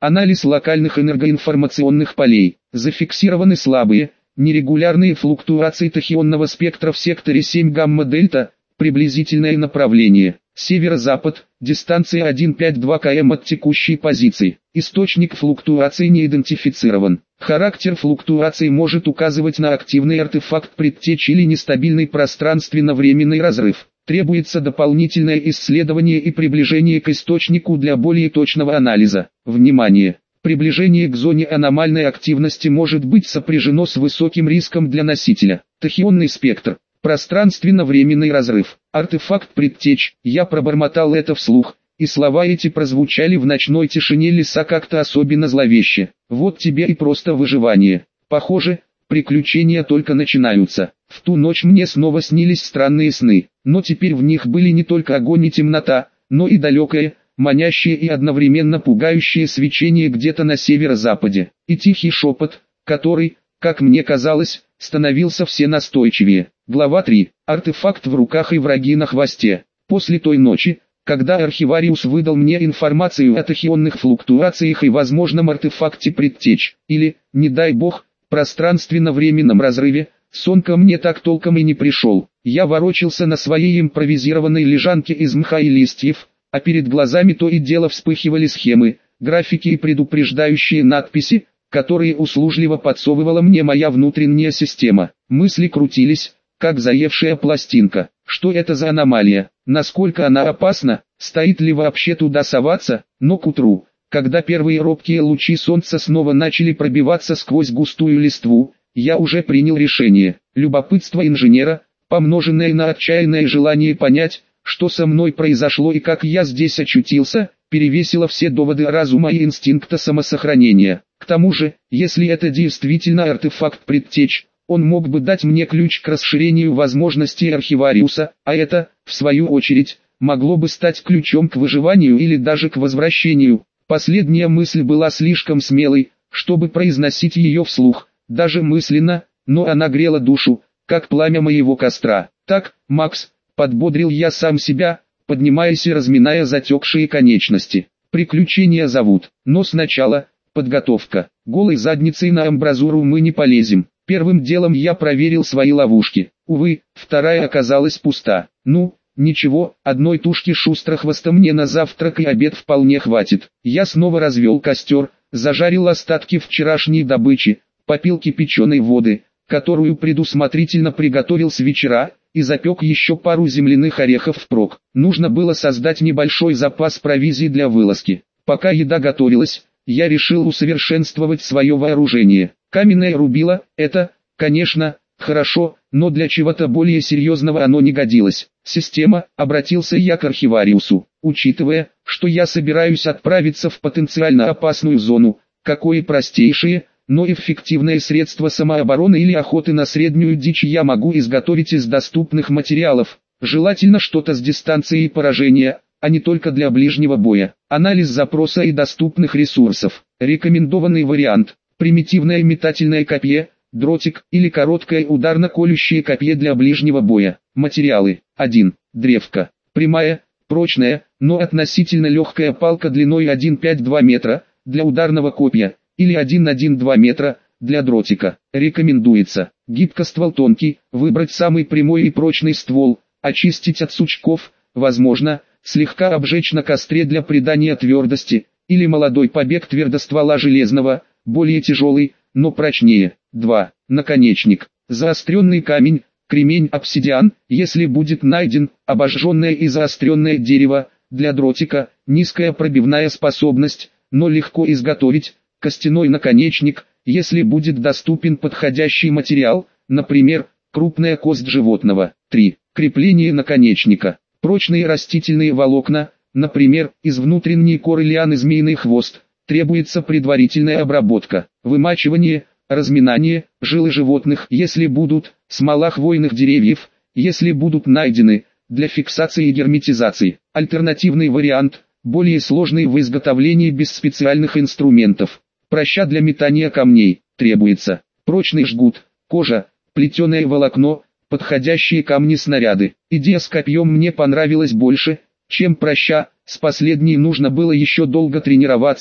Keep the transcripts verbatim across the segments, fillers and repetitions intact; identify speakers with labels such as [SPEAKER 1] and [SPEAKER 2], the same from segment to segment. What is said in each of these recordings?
[SPEAKER 1] Анализ локальных энергоинформационных полей. Зафиксированы слабые, нерегулярные флуктуации тахионного спектра в секторе семь гамма-дельта, приблизительное направление. Северо-запад, дистанция один целых пять десятых километра от текущей позиции. Источник флуктуации не идентифицирован. Характер флуктуации может указывать на активный артефакт предтечи или нестабильный пространственно-временный разрыв. Требуется дополнительное исследование и приближение к источнику для более точного анализа. Внимание! Приближение к зоне аномальной активности может быть сопряжено с высоким риском для носителя. Тахионный спектр. Пространственно-временный разрыв. Артефакт предтеч. Я пробормотал это вслух, и слова эти прозвучали в ночной тишине леса как-то особенно зловеще. Вот тебе и просто выживание. Похоже, приключения только начинаются. В ту ночь мне снова снились странные сны, но теперь в них были не только огонь и темнота, но и далекое, манящее и одновременно пугающее свечение где-то на северо-западе, и тихий шепот, который, как мне казалось, становился все настойчивее. Глава три. Артефакт в руках и враги на хвосте. После той ночи, когда архивариус выдал мне информацию о тахионных флуктуациях и возможном артефакте предтеч, или, не дай бог, пространственно-временном разрыве, сон ко мне так толком и не пришел. Я ворочался на своей импровизированной лежанке из мха и листьев, а перед глазами то и дело вспыхивали схемы, графики и предупреждающие надписи, которые услужливо подсовывала мне моя внутренняя система. Мысли крутились, как заевшая пластинка. Что это за аномалия? Насколько она опасна? Стоит ли вообще туда соваться? Но к утру, когда первые робкие лучи солнца снова начали пробиваться сквозь густую листву, я уже принял решение. Любопытство инженера, помноженное на отчаянное желание понять, что со мной произошло и как я здесь очутился, перевесило все доводы разума и инстинкта самосохранения. К тому же, если это действительно артефакт предтеч, он мог бы дать мне ключ к расширению возможностей архивариуса, а это, в свою очередь, могло бы стать ключом к выживанию или даже к возвращению. Последняя мысль была слишком смелой, чтобы произносить ее вслух, даже мысленно, но она грела душу, как пламя моего костра. Так, Макс, подбодрил я сам себя, поднимаясь и разминая затекшие конечности. Приключения зовут, но сначала, подготовка. Голой задницей на амбразуру мы не полезем. Первым делом я проверил свои ловушки. Увы, вторая оказалась пуста. Ну, ничего, одной тушки шустрохвоста мне на завтрак и обед вполне хватит. Я снова развел костер, зажарил остатки вчерашней добычи, попил кипяченой воды, которую предусмотрительно приготовил с вечера, и запек еще пару земляных орехов впрок. Нужно было создать небольшой запас провизии для вылазки. Пока еда готовилась, я решил усовершенствовать свое вооружение. Каменное рубило – это, конечно, хорошо, но для чего-то более серьезного оно не годилось. Система, обратился я к архивариусу, учитывая, что я собираюсь отправиться в потенциально опасную зону, какое простейшее, но эффективное средство самообороны или охоты на среднюю дичь я могу изготовить из доступных материалов, желательно что-то с дистанцией поражения, а не только для ближнего боя. Анализ запроса и доступных ресурсов. Рекомендованный вариант. Примитивное метательное копье, дротик или короткое ударно-колющее копье для ближнего боя. Материалы. один. Древко. Прямая, прочная, но относительно легкая палка длиной один целых пять десятых метра, для ударного копья, или один целых одна десятая метра, для дротика. Рекомендуется. Гибкоствол тонкий, выбрать самый прямой и прочный ствол, очистить от сучков, возможно, слегка обжечь на костре для придания твердости, или молодой побег твердоствола железного, более тяжелый, но прочнее. два. Наконечник. Заостренный камень, кремень, обсидиан, если будет найден, обожженное и заостренное дерево, для дротика, низкая пробивная способность, но легко изготовить, костяной наконечник, если будет доступен подходящий материал, например, крупная кость животного. три. Крепление наконечника. Прочные растительные волокна, например, из внутренней коры лианы змеиный хвост, требуется предварительная обработка, вымачивание, разминание, жилы животных, если будут, смола хвойных деревьев, если будут найдены, для фиксации и герметизации. Альтернативный вариант, более сложный в изготовлении без специальных инструментов. Проща для метания камней, требуется прочный жгут, кожа, плетеное волокно, подходящие камни-снаряды. Идея с копьем мне понравилась больше, чем проща, с последней нужно было еще долго тренироваться,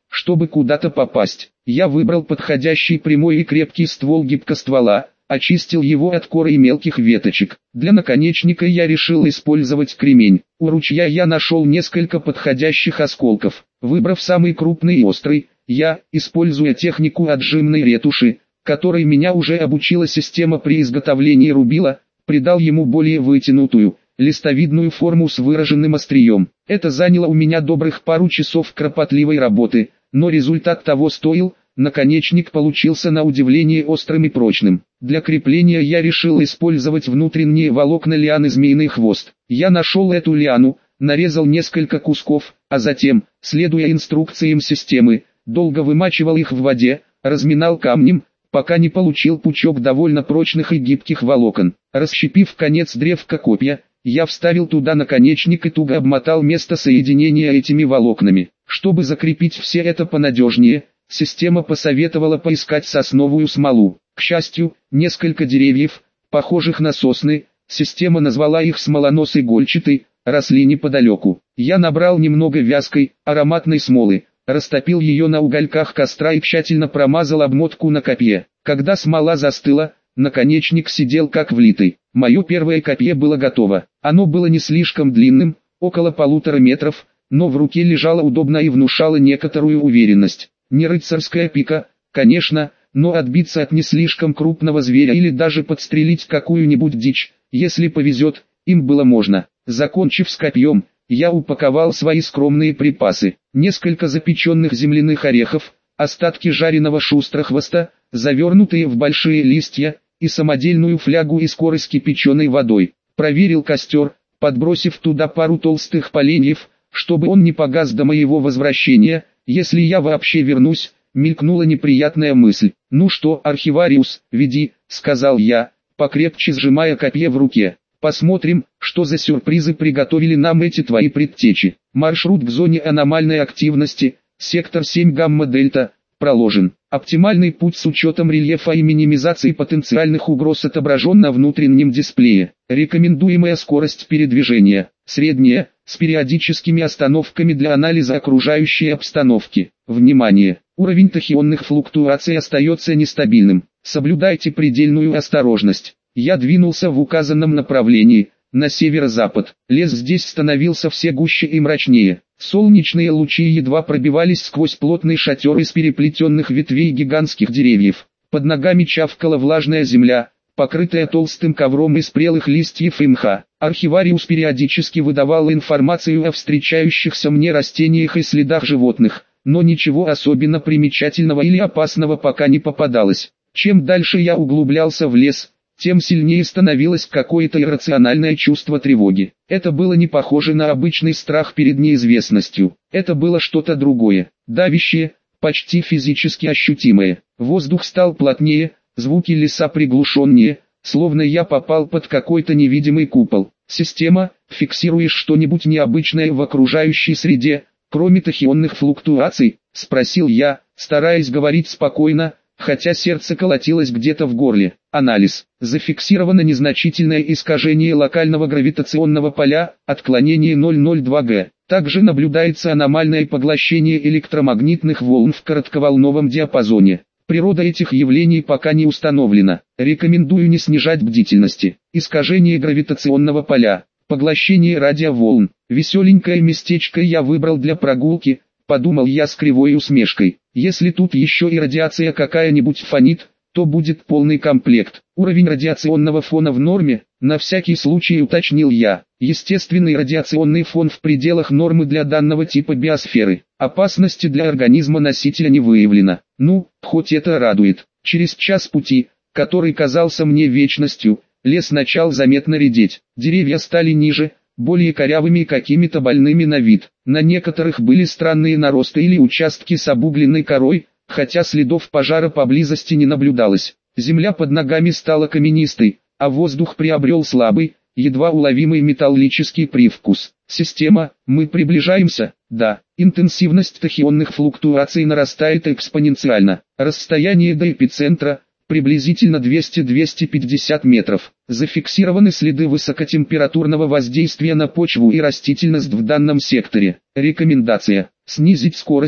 [SPEAKER 1] чтобы куда-то попасть. Я выбрал подходящий прямой и крепкий ствол гибкоствола, очистил его от коры и мелких веточек. Для наконечника я решил использовать кремень. У ручья я нашел несколько подходящих осколков. Выбрав самый крупный и острый, я, используя технику отжимной ретуши, которой меня уже обучила система при изготовлении рубила, придал ему более вытянутую, листовидную форму с выраженным острием. Это заняло у меня добрых пару часов кропотливой работы, но результат того стоил. Наконечник получился на удивление острым и прочным. Для крепления я решил использовать внутренние волокна лианы змеиный хвост. Я нашел эту лиану, нарезал несколько кусков, а затем, следуя инструкциям системы, долго вымачивал их в воде, разминал камнем, пока не получил пучок довольно прочных и гибких волокон. Расщепив конец древка копья, я вставил туда наконечник и туго обмотал место соединения этими волокнами. Чтобы закрепить все это понадежнее, система посоветовала поискать сосновую смолу. К счастью, несколько деревьев, похожих на сосны, система назвала их смолонос-игольчатый, росли неподалеку. Я набрал немного вязкой, ароматной смолы, растопил ее на угольках костра и тщательно промазал обмотку на копье. Когда смола застыла, наконечник сидел как влитый. Мое первое копье было готово. Оно было не слишком длинным, около полутора метров, но в руке лежало удобно и внушало некоторую уверенность. Не рыцарская пика, конечно, но отбиться от не слишком крупного зверя или даже подстрелить какую-нибудь дичь, если повезет, им было можно. Закончив с копьем, я упаковал свои скромные припасы. Несколько запеченных земляных орехов, остатки жареного шустрохвоста, завернутые в большие листья, и самодельную флягу из коры с кипяченой водой. Проверил костер, подбросив туда пару толстых поленьев, чтобы он не погас до моего возвращения. Если я вообще вернусь, мелькнула неприятная мысль. «Ну что, архивариус, веди», — сказал я, покрепче сжимая копье в руке. «Посмотрим, что за сюрпризы приготовили нам эти твои предтечи». Маршрут к зоне аномальной активности, сектор семь гамма-дельта, проложен. Оптимальный путь с учетом рельефа и минимизацией потенциальных угроз отображен на внутреннем дисплее. Рекомендуемая скорость передвижения – средняя, с периодическими остановками для анализа окружающей обстановки. Внимание! Уровень тахионных флуктуаций остается нестабильным. Соблюдайте предельную осторожность. Я двинулся в указанном направлении, на северо-запад. Лес здесь становился все гуще и мрачнее. Солнечные лучи едва пробивались сквозь плотный шатер из переплетенных ветвей гигантских деревьев. Под ногами чавкала влажная земля, покрытая толстым ковром из прелых листьев и мха. Архивариус периодически выдавал информацию о встречающихся мне растениях и следах животных, но ничего особенно примечательного или опасного пока не попадалось. Чем дальше я углублялся в лес, тем сильнее становилось какое-то иррациональное чувство тревоги. Это было не похоже на обычный страх перед неизвестностью. Это было что-то другое, давящее, почти физически ощутимое. Воздух стал плотнее, звуки леса приглушеннее, словно я попал под какой-то невидимый купол. «Система, фиксируешь что-нибудь необычное в окружающей среде, кроме тахионных флуктуаций?» – спросил я, стараясь говорить спокойно, хотя сердце колотилось где-то в горле. Анализ. Зафиксировано незначительное искажение локального гравитационного поля, отклонение ноль целых ноль два гэ. Также наблюдается аномальное поглощение электромагнитных волн в коротковолновом диапазоне. Природа этих явлений пока не установлена. Рекомендую не снижать бдительности. Искажение гравитационного поля, поглощение радиоволн. Веселенькое местечко я выбрал для прогулки, подумал я с кривой усмешкой. Если тут еще и радиация какая-нибудь фонит, то будет полный комплект. Уровень радиационного фона в норме, на всякий случай уточнил я. Естественный радиационный фон в пределах нормы для данного типа биосферы. Опасности для организма носителя не выявлено. Ну, хоть это радует. Через час пути, который казался мне вечностью, лес начал заметно редеть. Деревья стали ниже, более корявыми и какими-то больными на вид. На некоторых были странные наросты или участки с обугленной корой, хотя следов пожара поблизости не наблюдалось. Земля под ногами стала каменистой, а воздух приобрел слабый, едва уловимый металлический привкус. Система, мы приближаемся, да, интенсивность тахионных флуктуаций нарастает экспоненциально. Расстояние до эпицентра, приблизительно двести — двести пятьдесят метров. Зафиксированы следы высокотемпературного воздействия на почву и растительность в данном секторе. Рекомендация: снизить скорость,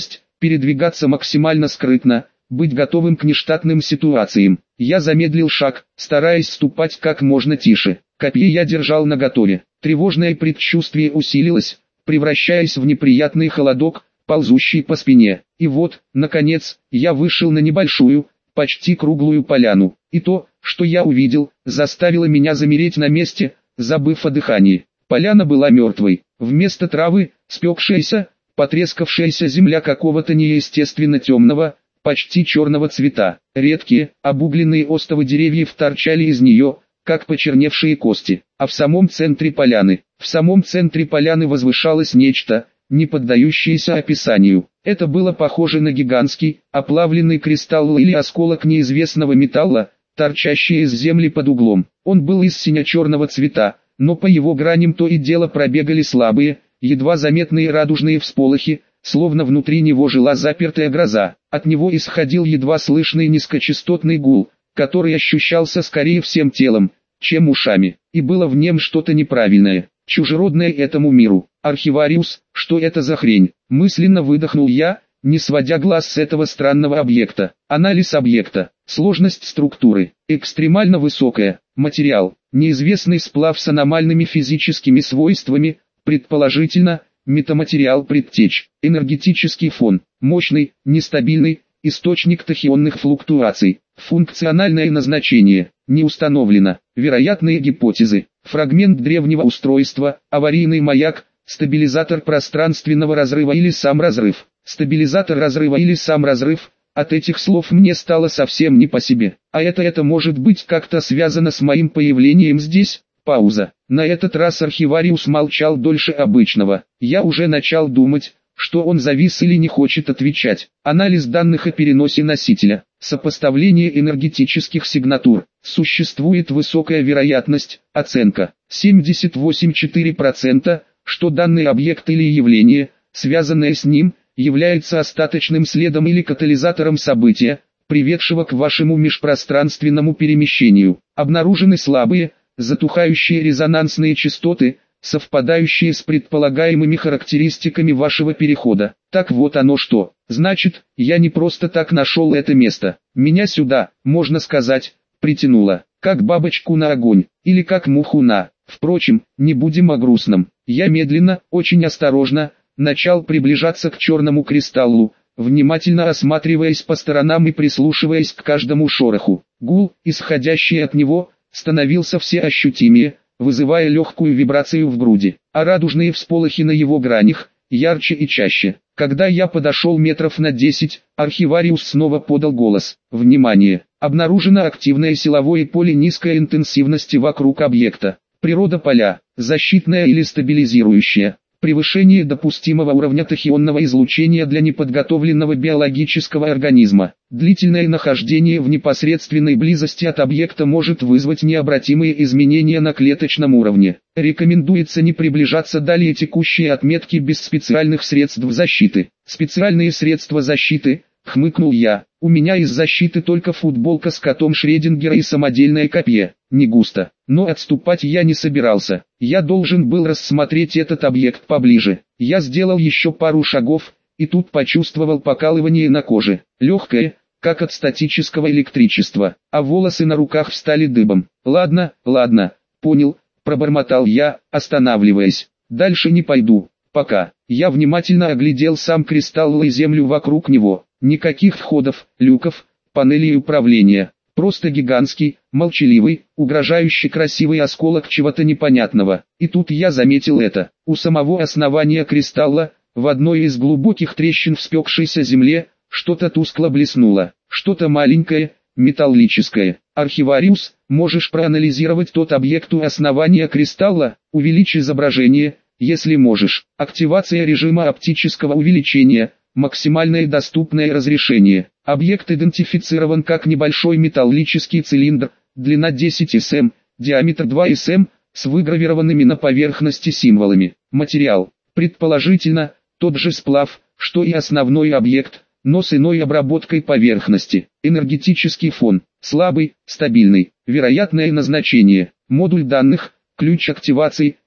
[SPEAKER 1] передвигаться максимально скрытно, быть готовым к нештатным ситуациям. Я замедлил шаг, стараясь ступать как можно тише. Копье я держал наготове. Тревожное предчувствие усилилось, превращаясь в неприятный холодок, ползущий по спине. И вот, наконец, я вышел на небольшую, почти круглую поляну. И то, что я увидел, заставило меня замереть на месте, забыв о дыхании. Поляна была мертвой. Вместо травы, спекшаяся, потрескавшаяся земля какого-то неестественно темного, почти черного цвета. Редкие, обугленные остовы деревьев торчали из нее, как почерневшие кости. А в самом центре поляны, в самом центре поляны возвышалось нечто, не поддающееся описанию. Это было похоже на гигантский, оплавленный кристалл или осколок неизвестного металла, торчащий из земли под углом. Он был из сине-черного цвета, но по его граням то и дело пробегали слабые, едва заметные радужные всполохи, словно внутри него жила запертая гроза. От него исходил едва слышный низкочастотный гул, который ощущался скорее всем телом, чем ушами, и было в нем что-то неправильное, чужеродное этому миру. Архивариус, что это за хрень? Мысленно выдохнул я, не сводя глаз с этого странного объекта. Анализ объекта. Сложность структуры. Экстремально высокая. Материал. Неизвестный сплав с аномальными физическими свойствами, предположительно, метаматериал предтеч. Энергетический фон. Мощный, нестабильный, источник тахионных флуктуаций. Функциональное назначение. Не установлено. Вероятные гипотезы. Фрагмент древнего устройства, аварийный маяк, стабилизатор пространственного разрыва или сам разрыв. Стабилизатор разрыва или сам разрыв. От этих слов мне стало совсем не по себе. А это это может быть как-то связано с моим появлением здесь? Пауза. На этот раз архивариус молчал дольше обычного. Я уже начал думать, что он завис или не хочет отвечать. Анализ данных о переносе носителя. Сопоставление энергетических сигнатур. Существует высокая вероятность, оценка семьдесят восемь целых четыре десятых процента, что данный объект или явление, связанное с ним, является остаточным следом или катализатором события, приведшего к вашему межпространственному перемещению. Обнаружены слабые, затухающие резонансные частоты, совпадающие с предполагаемыми характеристиками вашего перехода. Так вот оно что. Значит, я не просто так нашел это место. Меня сюда, можно сказать, притянуло, как бабочку на огонь, или как муху на... Впрочем, не будем о грустном. Я медленно, очень осторожно, начал приближаться к черному кристаллу, внимательно осматриваясь по сторонам и прислушиваясь к каждому шороху. Гул, исходящий от него, становился все ощутимее, вызывая легкую вибрацию в груди, а радужные всполохи на его гранях, ярче и чаще. Когда я подошел метров на десять, архивариус снова подал голос. Внимание! Обнаружено активное силовое поле низкой интенсивности вокруг объекта. Природа поля, защитная или стабилизирующая. Превышение допустимого уровня тахионного излучения для неподготовленного биологического организма. Длительное нахождение в непосредственной близости от объекта может вызвать необратимые изменения на клеточном уровне. Рекомендуется не приближаться далее текущей отметки без специальных средств защиты. Специальные средства защиты, хмыкнул я. У меня из защиты только футболка с котом Шреддингера и самодельное копье. Не густо. Но отступать я не собирался. Я должен был рассмотреть этот объект поближе. Я сделал еще пару шагов, и тут почувствовал покалывание на коже. Легкое, как от статического электричества, а волосы на руках встали дыбом. Ладно, ладно, понял, пробормотал я, останавливаясь. Дальше не пойду. Пока. Я внимательно оглядел сам кристалл и землю вокруг него. Никаких входов, люков, панелей управления. Просто гигантский, молчаливый, угрожающий красивый осколок чего-то непонятного. И тут я заметил это. У самого основания кристалла, в одной из глубоких трещин в спекшейся земле, что-то тускло блеснуло. Что-то маленькое, металлическое. Архивариус, можешь проанализировать тот объект у основания кристалла? Увеличь изображение, если можешь. Активация режима оптического увеличения. Максимальное доступное разрешение. Объект идентифицирован как небольшой металлический цилиндр, длина десять сантиметров, диаметр два сантиметра, с выгравированными на поверхности символами. Материал. Предположительно, тот же сплав, что и основной объект, но с иной обработкой поверхности. Энергетический фон. Слабый, стабильный. Вероятное назначение. Модуль данных. Ключ активации.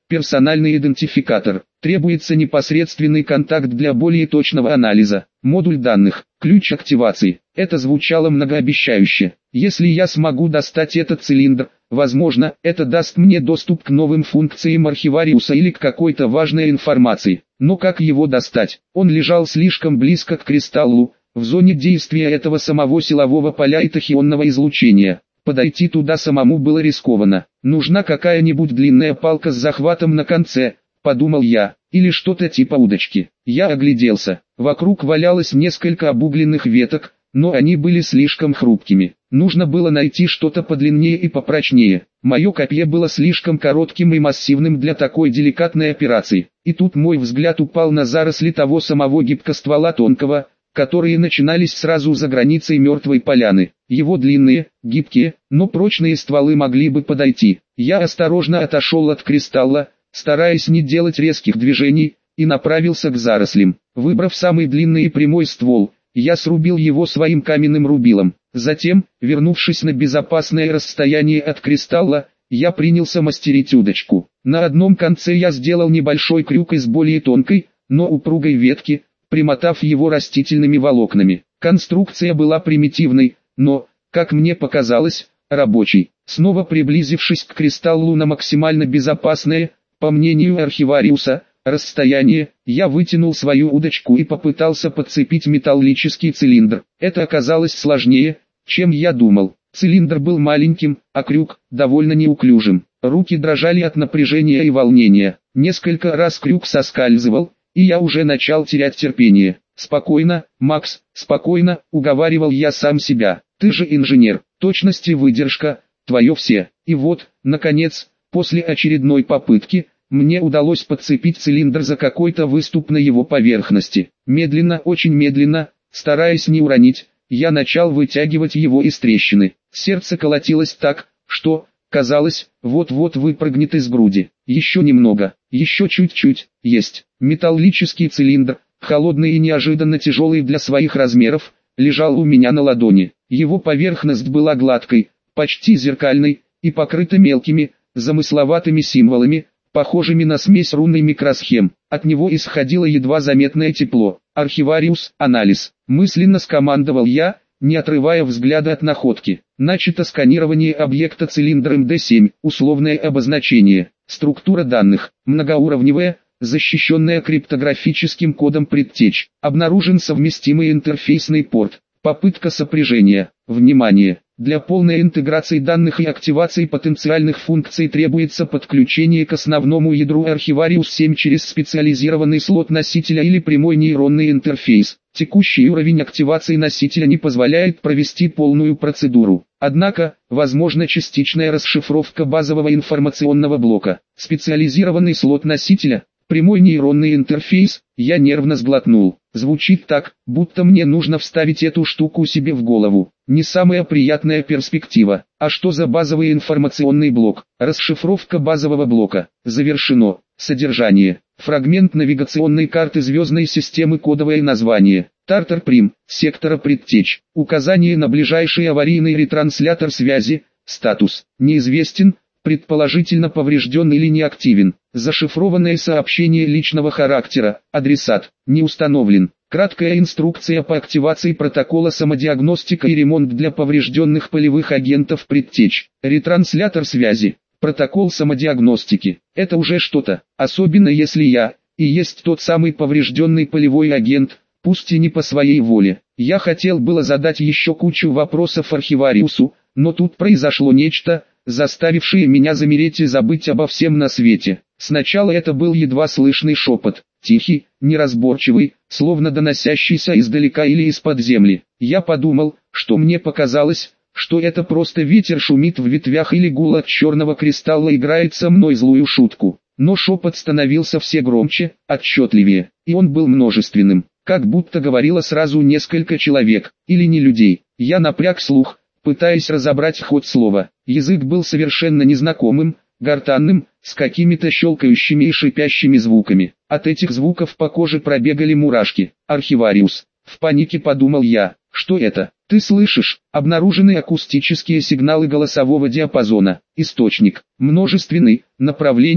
[SPEAKER 1] Персональный идентификатор. Требуется непосредственный контакт для более точного анализа. Модуль данных. Ключ активации. Это звучало многообещающе. Если я смогу достать этот цилиндр, возможно, это даст мне доступ к новым функциям архивариуса или к какой-то важной информации. Но как его достать? Он лежал слишком близко к кристаллу, в зоне действия этого самого силового поля и тахионного излучения. Подойти туда самому было рискованно. Нужна какая-нибудь длинная палка с захватом на конце, подумал я, или что-то типа удочки. Я огляделся. Вокруг валялось несколько обугленных веток, но они были слишком хрупкими. Нужно было найти что-то подлиннее и попрочнее. Мое копье было слишком коротким и массивным для такой деликатной операции. И тут мой взгляд упал на заросли того самого гибкоствола тонкого, которые начинались сразу за границей мертвой поляны. Его длинные, гибкие, но прочные стволы могли бы подойти. Я осторожно отошел от кристалла, стараясь не делать резких движений, и направился к зарослям. Выбрав самый длинный и прямой ствол, я срубил его своим каменным рубилом. Затем, вернувшись на безопасное расстояние от кристалла, я принялся мастерить удочку. На одном конце я сделал небольшой крюк из более тонкой, но упругой ветки, примотав его растительными волокнами. Конструкция была примитивной, но, как мне показалось, рабочей. Снова приблизившись к кристаллу на максимально безопасное, по мнению архивариуса, расстояние, я вытянул свою удочку и попытался подцепить металлический цилиндр. Это оказалось сложнее, чем я думал. Цилиндр был маленьким, а крюк – довольно неуклюжим. Руки дрожали от напряжения и волнения. Несколько раз крюк соскальзывал, и я уже начал терять терпение. «Спокойно, Макс, спокойно», – уговаривал я сам себя. «Ты же инженер, точность и выдержка – твое все». И вот, наконец, после очередной попытки, мне удалось подцепить цилиндр за какой-то выступ на его поверхности. Медленно, очень медленно, стараясь не уронить, я начал вытягивать его из трещины. Сердце колотилось так, что, казалось, вот-вот выпрыгнет из груди. Еще немного, еще чуть-чуть, есть. Металлический цилиндр, холодный и неожиданно тяжелый для своих размеров, лежал у меня на ладони. Его поверхность была гладкой, почти зеркальной, и покрыта мелкими, замысловатыми символами, похожими на смесь рун и микросхем. От него исходило едва заметное тепло. «Архивариус, анализ», мысленно скомандовал я, не отрывая взгляда от находки. Начато сканирование объекта цилиндр эм дэ семь, условное обозначение. Структура данных, многоуровневая, защищенная криптографическим кодом предтеч. Обнаружен совместимый интерфейсный порт. Попытка сопряжения. Внимание! Для полной интеграции данных и активации потенциальных функций требуется подключение к основному ядру Archivarius семь через специализированный слот носителя или прямой нейронный интерфейс. Текущий уровень активации носителя не позволяет провести полную процедуру. Однако, возможна частичная расшифровка базового информационного блока. Специализированный слот носителя, прямой нейронный интерфейс, я нервно сглотнул. Звучит так, будто мне нужно вставить эту штуку себе в голову. Не самая приятная перспектива. А что за базовый информационный блок? Расшифровка базового блока. Завершено. Содержание. Фрагмент навигационной карты звездной системы, кодовое название. Тартар Прим, сектора предтеч. Указание на ближайший аварийный ретранслятор связи. Статус. Неизвестен. Предположительно поврежден или неактивен. Зашифрованное сообщение личного характера. Адресат. Не установлен. Краткая инструкция по активации протокола самодиагностика и ремонт для поврежденных полевых агентов предтеч. Ретранслятор связи. Протокол самодиагностики. Это уже что-то. Особенно если я, и есть тот самый поврежденный полевой агент, пусть и не по своей воле. Я хотел было задать еще кучу вопросов архивариусу, но тут произошло нечто, заставившее меня замереть и забыть обо всем на свете. Сначала это был едва слышный шепот, тихий, неразборчивый, словно доносящийся издалека или из-под земли. Я подумал, что мне показалось, что это просто ветер шумит в ветвях или гул от черного кристалла играет со мной злую шутку. Но шепот становился все громче, отчетливее, и он был множественным, как будто говорило сразу несколько человек, или не людей. Я напряг слух, пытаясь разобрать ход слова. Язык был совершенно незнакомым, гортанным, с какими-то щелкающими и шипящими звуками. От этих звуков по коже пробегали мурашки. Архивариус. В панике подумал я. Что это? Ты слышишь? Обнаружены акустические сигналы голосового диапазона. Источник. Множественный. Направление.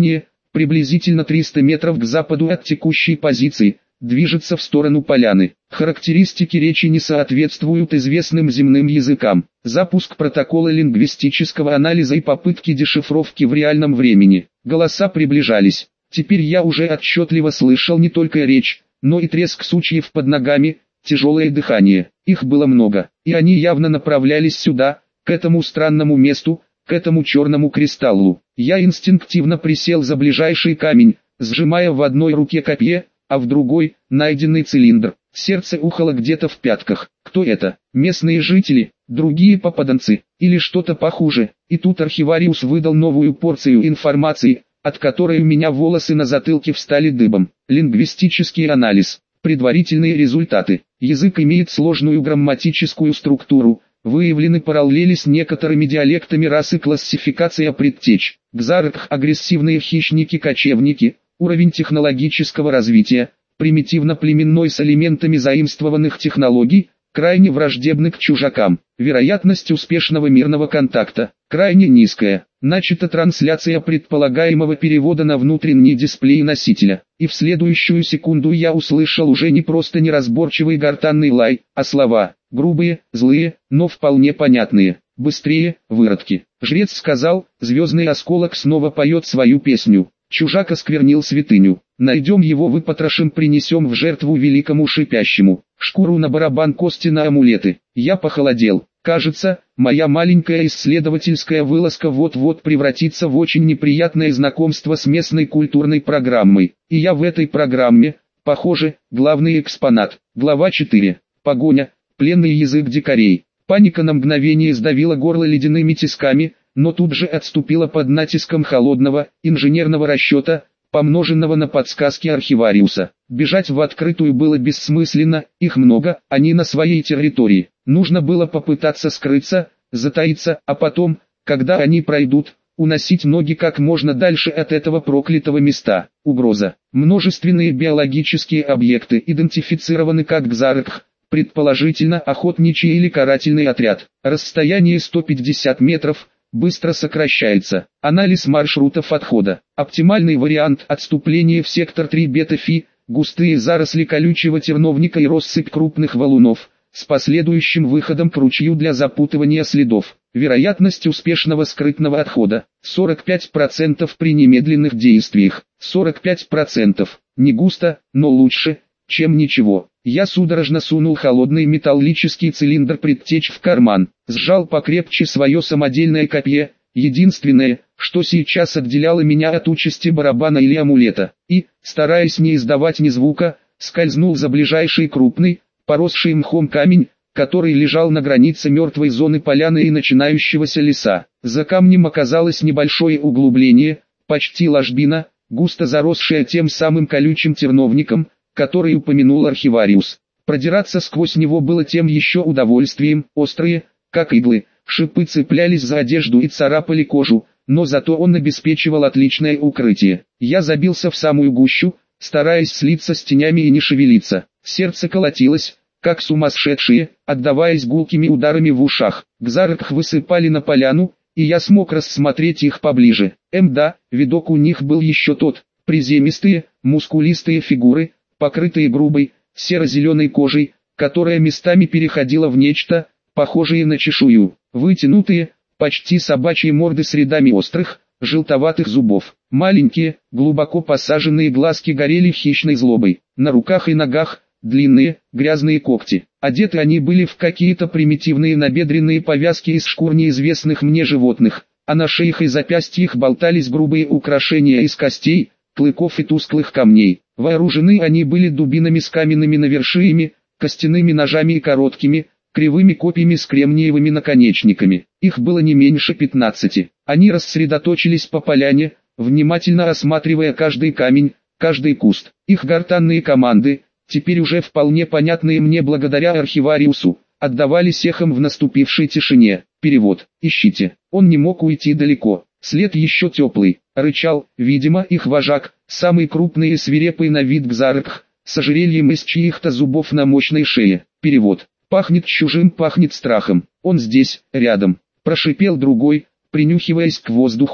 [SPEAKER 1] приблизительно триста метров к западу от текущей позиции, движется в сторону поляны. Характеристики речи не соответствуют известным земным языкам. Запуск протокола лингвистического анализа и попытки дешифровки в реальном времени. Голоса приближались. Теперь я уже отчетливо слышал не только речь, но и треск сучьев под ногами, тяжелое дыхание. Их было много, и они явно направлялись сюда, к этому странному месту, к этому черному кристаллу. Я инстинктивно присел за ближайший камень, сжимая в одной руке копье, а в другой – найденный цилиндр. Сердце ухало где-то в пятках. Кто это? Местные жители, другие попаданцы, или что-то похуже? И тут архивариус выдал новую порцию информации, от которой у меня волосы на затылке встали дыбом. Лингвистический анализ. Предварительные результаты. Язык имеет сложную грамматическую структуру. Выявлены параллели с некоторыми диалектами расы, классификация предтеч. Гзаркх – агрессивные хищники-кочевники. Уровень технологического развития, примитивно-племенной с элементами заимствованных технологий, крайне враждебны к чужакам. Вероятность успешного мирного контакта, крайне низкая. Начата трансляция предполагаемого перевода на внутренний дисплей носителя. И в следующую секунду я услышал уже не просто неразборчивый гортанный лай, а слова, грубые, злые, но вполне понятные. Быстрее, выродки. Жрец сказал, звездный осколок снова поет свою песню. Чужак осквернил святыню. Найдем его, выпотрошим, принесем в жертву великому шипящему. Шкуру на барабан, кости на амулеты. Я похолодел. Кажется, моя маленькая исследовательская вылазка вот-вот превратится в очень неприятное знакомство с местной культурной программой. И я в этой программе, похоже, главный экспонат. Глава четыре. Погоня. Пленный язык дикарей. Паника на мгновение сдавила горло ледяными тисками, но тут же отступила под натиском холодного, инженерного расчета, помноженного на подсказки архивариуса. Бежать в открытую было бессмысленно, их много, они на своей территории. Нужно было попытаться скрыться, затаиться, а потом, когда они пройдут, уносить ноги как можно дальше от этого проклятого места. Угроза. Множественные биологические объекты идентифицированы как Гзаркх, предположительно охотничий или карательный отряд. Расстояние сто пятьдесят метров. Быстро сокращается. Анализ маршрутов отхода. Оптимальный вариант отступления в сектор три бета-фи, густые заросли колючего терновника и россыпь крупных валунов, с последующим выходом к ручью для запутывания следов. Вероятность успешного скрытного отхода сорок пять процентов при немедленных действиях. сорок пять процентов. Не густо, но лучше, чем ничего. Я судорожно сунул холодный металлический цилиндр предтеч в карман, сжал покрепче свое самодельное копье, единственное, что сейчас отделяло меня от участи барабана или амулета, и, стараясь не издавать ни звука, скользнул за ближайший крупный, поросший мхом камень, который лежал на границе мертвой зоны поляны и начинающегося леса. За камнем оказалось небольшое углубление, почти ложбина, густо заросшая тем самым колючим терновником, который упомянул архивариус. Продираться сквозь него было тем еще удовольствием. Острые, как иглы, шипы цеплялись за одежду и царапали кожу, но зато он обеспечивал отличное укрытие. Я забился в самую гущу, стараясь слиться с тенями и не шевелиться. Сердце колотилось, как сумасшедшее, отдаваясь гулкими ударами в ушах. Гзаркх высыпали на поляну, и я смог рассмотреть их поближе. Мда, видок у них был еще тот. Приземистые, мускулистые фигуры, покрытые грубой, серо-зеленой кожей, которая местами переходила в нечто, похожее на чешую. Вытянутые, почти собачьи морды с рядами острых, желтоватых зубов. Маленькие, глубоко посаженные глазки горели хищной злобой. На руках и ногах длинные, грязные когти. Одеты они были в какие-то примитивные набедренные повязки из шкур неизвестных мне животных, а на шеях и запястьях болтались грубые украшения из костей, клыков и тусклых камней. Вооружены они были дубинами с каменными навершиями, костяными ножами и короткими, кривыми копьями с кремниевыми наконечниками. Их было не меньше пятнадцати. Они рассредоточились по поляне, внимательно осматривая каждый камень, каждый куст. Их гортанные команды, теперь уже вполне понятные мне благодаря архивариусу, отдавались эхом в наступившей тишине. Перевод. Ищите. Он не мог уйти далеко. След еще теплый. Рычал, видимо, их вожак, самый крупный и свирепый на вид Гзаркх, с ожерельем из чьих-то зубов на мощной шее. Перевод. Пахнет чужим, пахнет страхом. Он здесь, рядом. Прошипел другой, принюхиваясь к воздуху,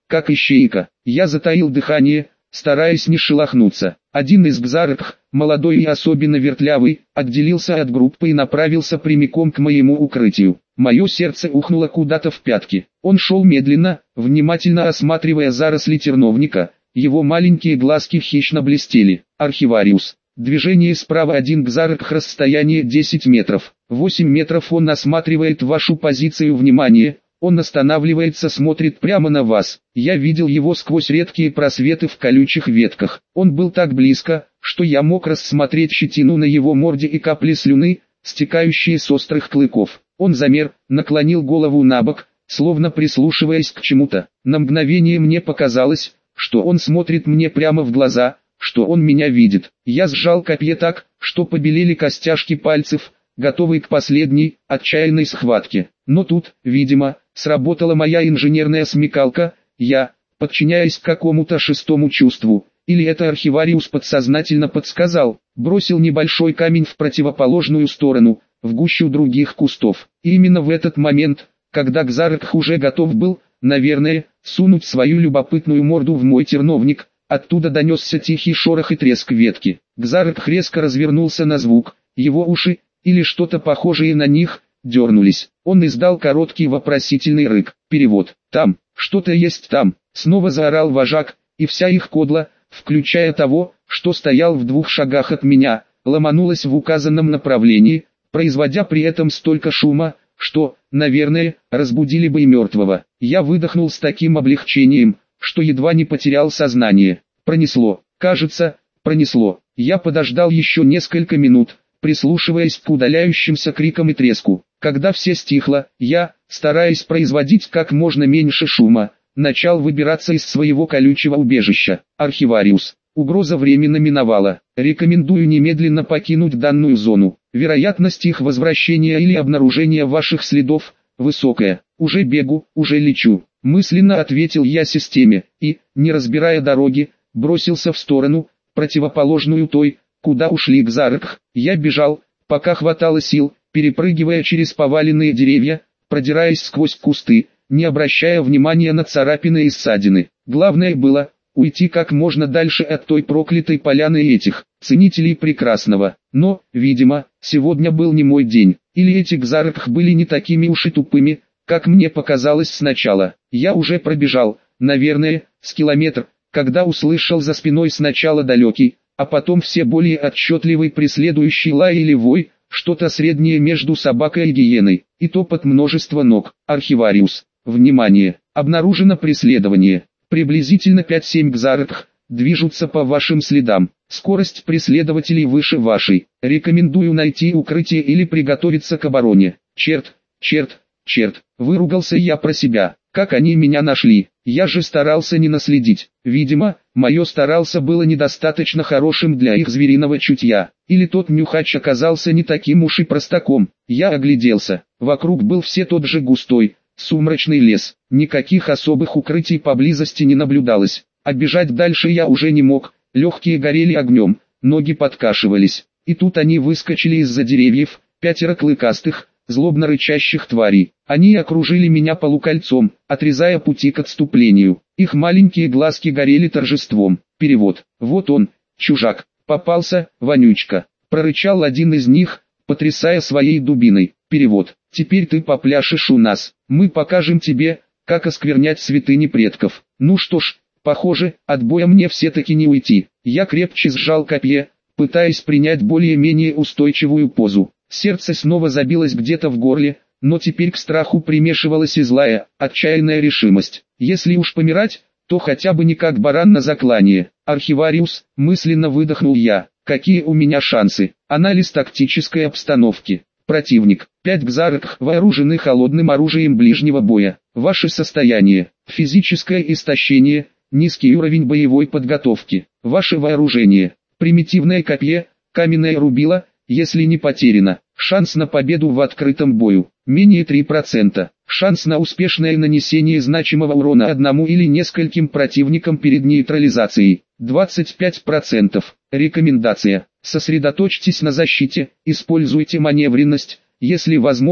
[SPEAKER 1] как ищейка. Я затаил дыхание, стараясь не шелохнуться. Один из гзарх, молодой и особенно вертлявый, отделился от группы и направился прямиком к моему укрытию. Мое сердце ухнуло куда-то в пятки. Он шел медленно, внимательно осматривая заросли терновника. Его маленькие глазки хищно блестели. Архивариус. Движение справа, один гзарх, расстояние десять метров. восемь метров он осматривает вашу позицию, внимание. Он останавливается, смотрит прямо на вас. Я видел его сквозь редкие просветы в колючих ветках. Он был так близко, что я мог рассмотреть щетину на его морде и капли слюны, стекающие с острых клыков. Он замер, наклонил голову набок, словно прислушиваясь к чему-то. На мгновение мне показалось, что он смотрит мне прямо в глаза, что он меня видит. Я сжал копье так, что побелели костяшки пальцев, готовый к последней, отчаянной схватке. Но тут, видимо, сработала моя инженерная смекалка. Я, подчиняясь какому-то шестому чувству, или это архивариус подсознательно подсказал, бросил небольшой камень в противоположную сторону, в гущу других кустов. И именно в этот момент, когда гзарх уже готов был, наверное, сунуть свою любопытную морду в мой терновник, оттуда донесся тихий шорох и треск ветки. Гзарх резко развернулся на звук, его уши, или что-то похожее на них, дернулись. Он издал короткий вопросительный рык. Перевод. «Там, что-то есть там», снова заорал вожак, и вся их кодла, включая того, что стоял в двух шагах от меня, ломанулась в указанном направлении, производя при этом столько шума, что, наверное, разбудили бы и мертвого. Я выдохнул с таким облегчением, что едва не потерял сознание. Пронесло. Кажется, пронесло. Я подождал еще несколько минут, прислушиваясь к удаляющимся крикам и треску. Когда все стихло, я, стараясь производить как можно меньше шума, начал выбираться из своего колючего убежища. Архивариус. Угроза временно миновала. Рекомендую немедленно покинуть данную зону. Вероятность их возвращения или обнаружения ваших следов высокая. Уже бегу, уже лечу. Мысленно ответил я системе, и, не разбирая дороги, бросился в сторону, противоположную той, куда ушли гзарх. Я бежал, пока хватало сил, перепрыгивая через поваленные деревья, продираясь сквозь кусты, не обращая внимания на царапины и ссадины. Главное было уйти как можно дальше от той проклятой поляны и этих ценителей прекрасного. Но, видимо, сегодня был не мой день, или эти гзарх были не такими уж и тупыми, как мне показалось сначала. Я уже пробежал, наверное, с километр, когда услышал за спиной сначала далекий, а потом все более отчетливый преследующий лай или вой, что-то среднее между собакой и гиеной, и топот множества ног. Архивариус. Внимание! Обнаружено преследование. Приблизительно пять-семь гзарх движутся по вашим следам. Скорость преследователей выше вашей. Рекомендую найти укрытие или приготовиться к обороне. Черт, черт, черт. Выругался я про себя. Как они меня нашли? Я же старался не наследить. Видимо, мое старался было недостаточно хорошим для их звериного чутья. Или тот нюхач оказался не таким уж и простаком. Я огляделся. Вокруг был все тот же густой, сумрачный лес. Никаких особых укрытий поблизости не наблюдалось. А бежать дальше я уже не мог. Легкие горели огнем, ноги подкашивались. И тут они выскочили из-за деревьев, пятеро клыкастых, злобно рычащих тварей. Они окружили меня полукольцом, отрезая пути к отступлению. Их маленькие глазки горели торжеством. Перевод. Вот он, чужак. Попался, вонючка. Прорычал один из них, потрясая своей дубиной. Перевод. Теперь ты попляшешь у нас. Мы покажем тебе, как осквернять святыни предков. Ну что ж, похоже, от боя мне все-таки не уйти. Я крепче сжал копье, пытаясь принять более-менее устойчивую позу. Сердце снова забилось где-то в горле, но теперь к страху примешивалась и злая, отчаянная решимость. Если уж помирать, то хотя бы не как баран на заклание. Архивариус, мысленно выдохнул я. Какие у меня шансы? Анализ тактической обстановки. Противник. пять гзарх, вооружены холодным оружием ближнего боя. Ваше состояние. Физическое истощение, низкий уровень боевой подготовки. Ваше вооружение. Примитивное копье, каменное рубило, если не потеряно. Шанс на победу в открытом бою. Менее три процента. Шанс на успешное нанесение значимого урона одному или нескольким противникам перед нейтрализацией. двадцать пять процентов. Рекомендация. Сосредоточьтесь на защите, используйте маневренность, если возможно,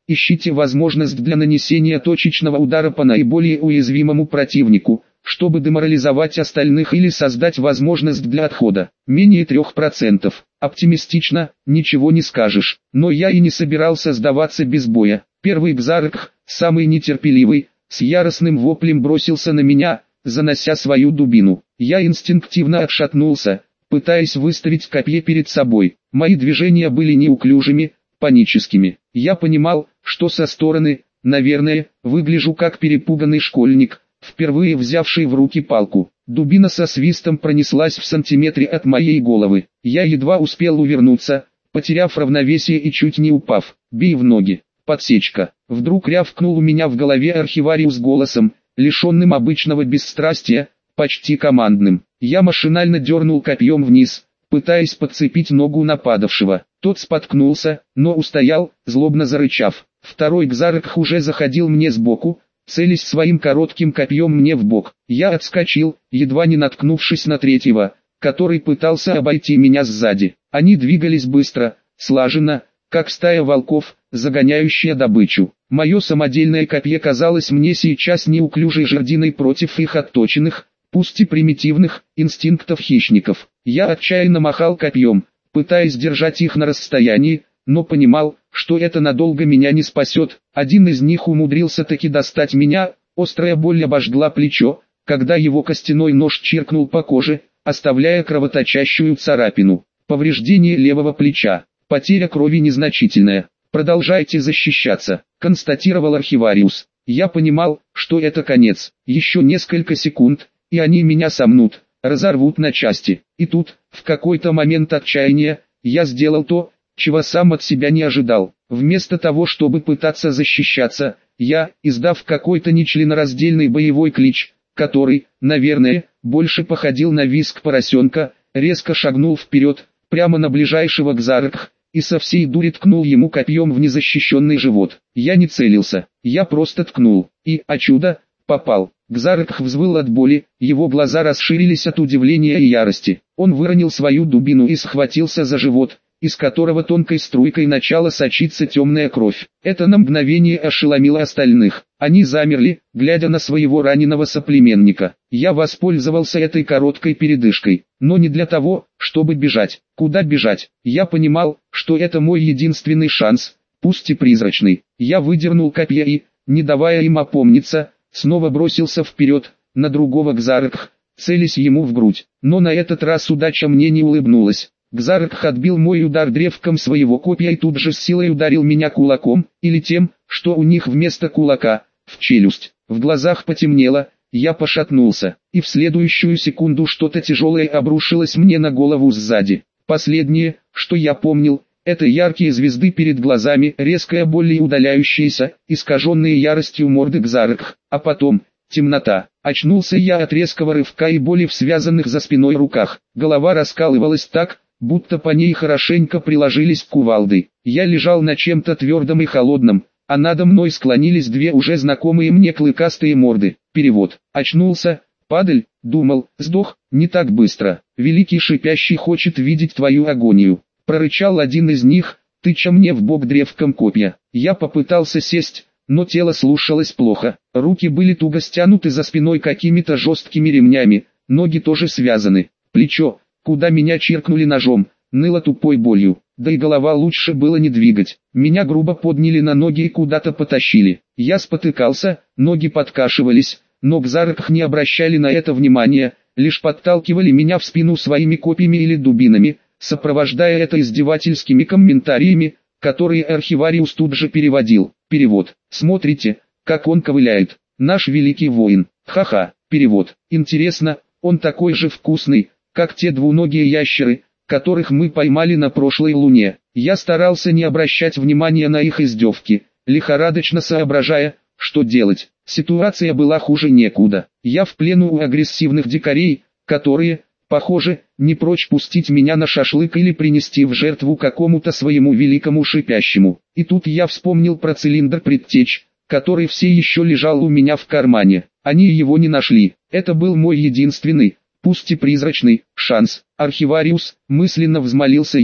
[SPEAKER 1] ищите возможность для нанесения точечного удара по наиболее уязвимому противнику, чтобы деморализовать остальных или создать возможность для отхода. Менее трех процентов. Оптимистично, ничего не скажешь. Но я и не собирался сдаваться без боя. Первый Кзарк, самый нетерпеливый, с яростным воплем бросился на меня, занося свою дубину. Я инстинктивно отшатнулся, пытаясь выставить копье перед собой. Мои движения были неуклюжими, паническими. Я понимал, что со стороны, наверное, выгляжу как перепуганный школьник, впервые взявший в руки палку. Дубина со свистом пронеслась в сантиметре от моей головы. Я едва успел увернуться, потеряв равновесие и чуть не упав. «Бей в ноги! Подсечка!» Вдруг рявкнул у меня в голове архивариус голосом, лишенным обычного бесстрастия, почти командным. Я машинально дернул копьем вниз, пытаясь подцепить ногу нападавшего. Тот споткнулся, но устоял, злобно зарычав. Второй Кзарк уже заходил мне сбоку, целясь своим коротким копьем мне в бок. Я отскочил, едва не наткнувшись на третьего, который пытался обойти меня сзади. Они двигались быстро, слаженно, как стая волков, загоняющая добычу. Мое самодельное копье казалось мне сейчас неуклюжей жердиной против их отточенных, пусть и примитивных, инстинктов хищников. Я отчаянно махал копьем, пытаясь держать их на расстоянии, но понимал, что это надолго меня не спасет. Один из них умудрился таки достать меня, острая боль обожгла плечо, когда его костяной нож чиркнул по коже, оставляя кровоточащую царапину. Повреждение левого плеча, потеря крови незначительная. «Продолжайте защищаться», — констатировал архивариус. Я понимал, что это конец. Еще несколько секунд, и они меня сомнут, разорвут на части. И тут, в какой-то момент отчаяния, я сделал то, чего сам от себя не ожидал. Вместо того, чтобы пытаться защищаться, я, издав какой-то нечленораздельный боевой клич, который, наверное, больше походил на визг поросенка, резко шагнул вперед, прямо на ближайшего Кзарк, и со всей дури ткнул ему копьем в незащищенный живот. Я не целился, я просто ткнул, и, о чудо, попал. Кзарк взвыл от боли, его глаза расширились от удивления и ярости. Он выронил свою дубину и схватился за живот, из которого тонкой струйкой начала сочиться темная кровь. Это на мгновение ошеломило остальных. Они замерли, глядя на своего раненого соплеменника. Я воспользовался этой короткой передышкой, но не для того, чтобы бежать. Куда бежать? Я понимал, что это мой единственный шанс, пусть и призрачный. Я выдернул копье и, не давая им опомниться, снова бросился вперед, на другого Кзарк, целясь ему в грудь. Но на этот раз удача мне не улыбнулась. Кзарк отбил мой удар древком своего копья и тут же с силой ударил меня кулаком, или тем, что у них вместо кулака, в челюсть. В глазах потемнело, я пошатнулся, и в следующую секунду что-то тяжелое обрушилось мне на голову сзади. Последнее, что я помнил, это яркие звезды перед глазами, резкая боль и удаляющиеся, искаженные яростью морды Кзарк, а потом, темнота. Очнулся я от резкого рывка и боли в связанных за спиной руках. Голова раскалывалась так, будто по ней хорошенько приложились кувалды. Я лежал на чем-то твердом и холодном, а надо мной склонились две уже знакомые мне клыкастые морды. Перевод. Очнулся, падаль, думал, сдох, не так быстро. Великий шипящий хочет видеть твою агонию. Прорычал один из них, тыча мне в бок древком копья. Я попытался сесть, но тело слушалось плохо. Руки были туго стянуты за спиной какими-то жесткими ремнями, ноги тоже связаны. Плечо, куда меня чиркнули ножом, ныло тупой болью, да и голова лучше было не двигать. Меня грубо подняли на ноги и куда-то потащили. Я спотыкался, ноги подкашивались, но Кзарк не обращали на это внимания, лишь подталкивали меня в спину своими копьями или дубинами, сопровождая это издевательскими комментариями, которые архивариус тут же переводил. Перевод. Смотрите, как он ковыляет. Наш великий воин. Ха-ха. Перевод. Интересно, он такой же вкусный, как те двуногие ящеры, которых мы поймали на прошлой луне. Я старался не обращать внимания на их издевки, лихорадочно соображая, что делать. Ситуация была хуже некуда. Я в плену у агрессивных дикарей, которые, похоже, не прочь пустить меня на шашлык или принести в жертву какому-то своему великому шипящему. И тут я вспомнил про цилиндр предтеч, который все еще лежал у меня в кармане. Они его не нашли. Это был мой единственный, пусть и призрачный, шанс. Архивариус, мысленно взмолился я.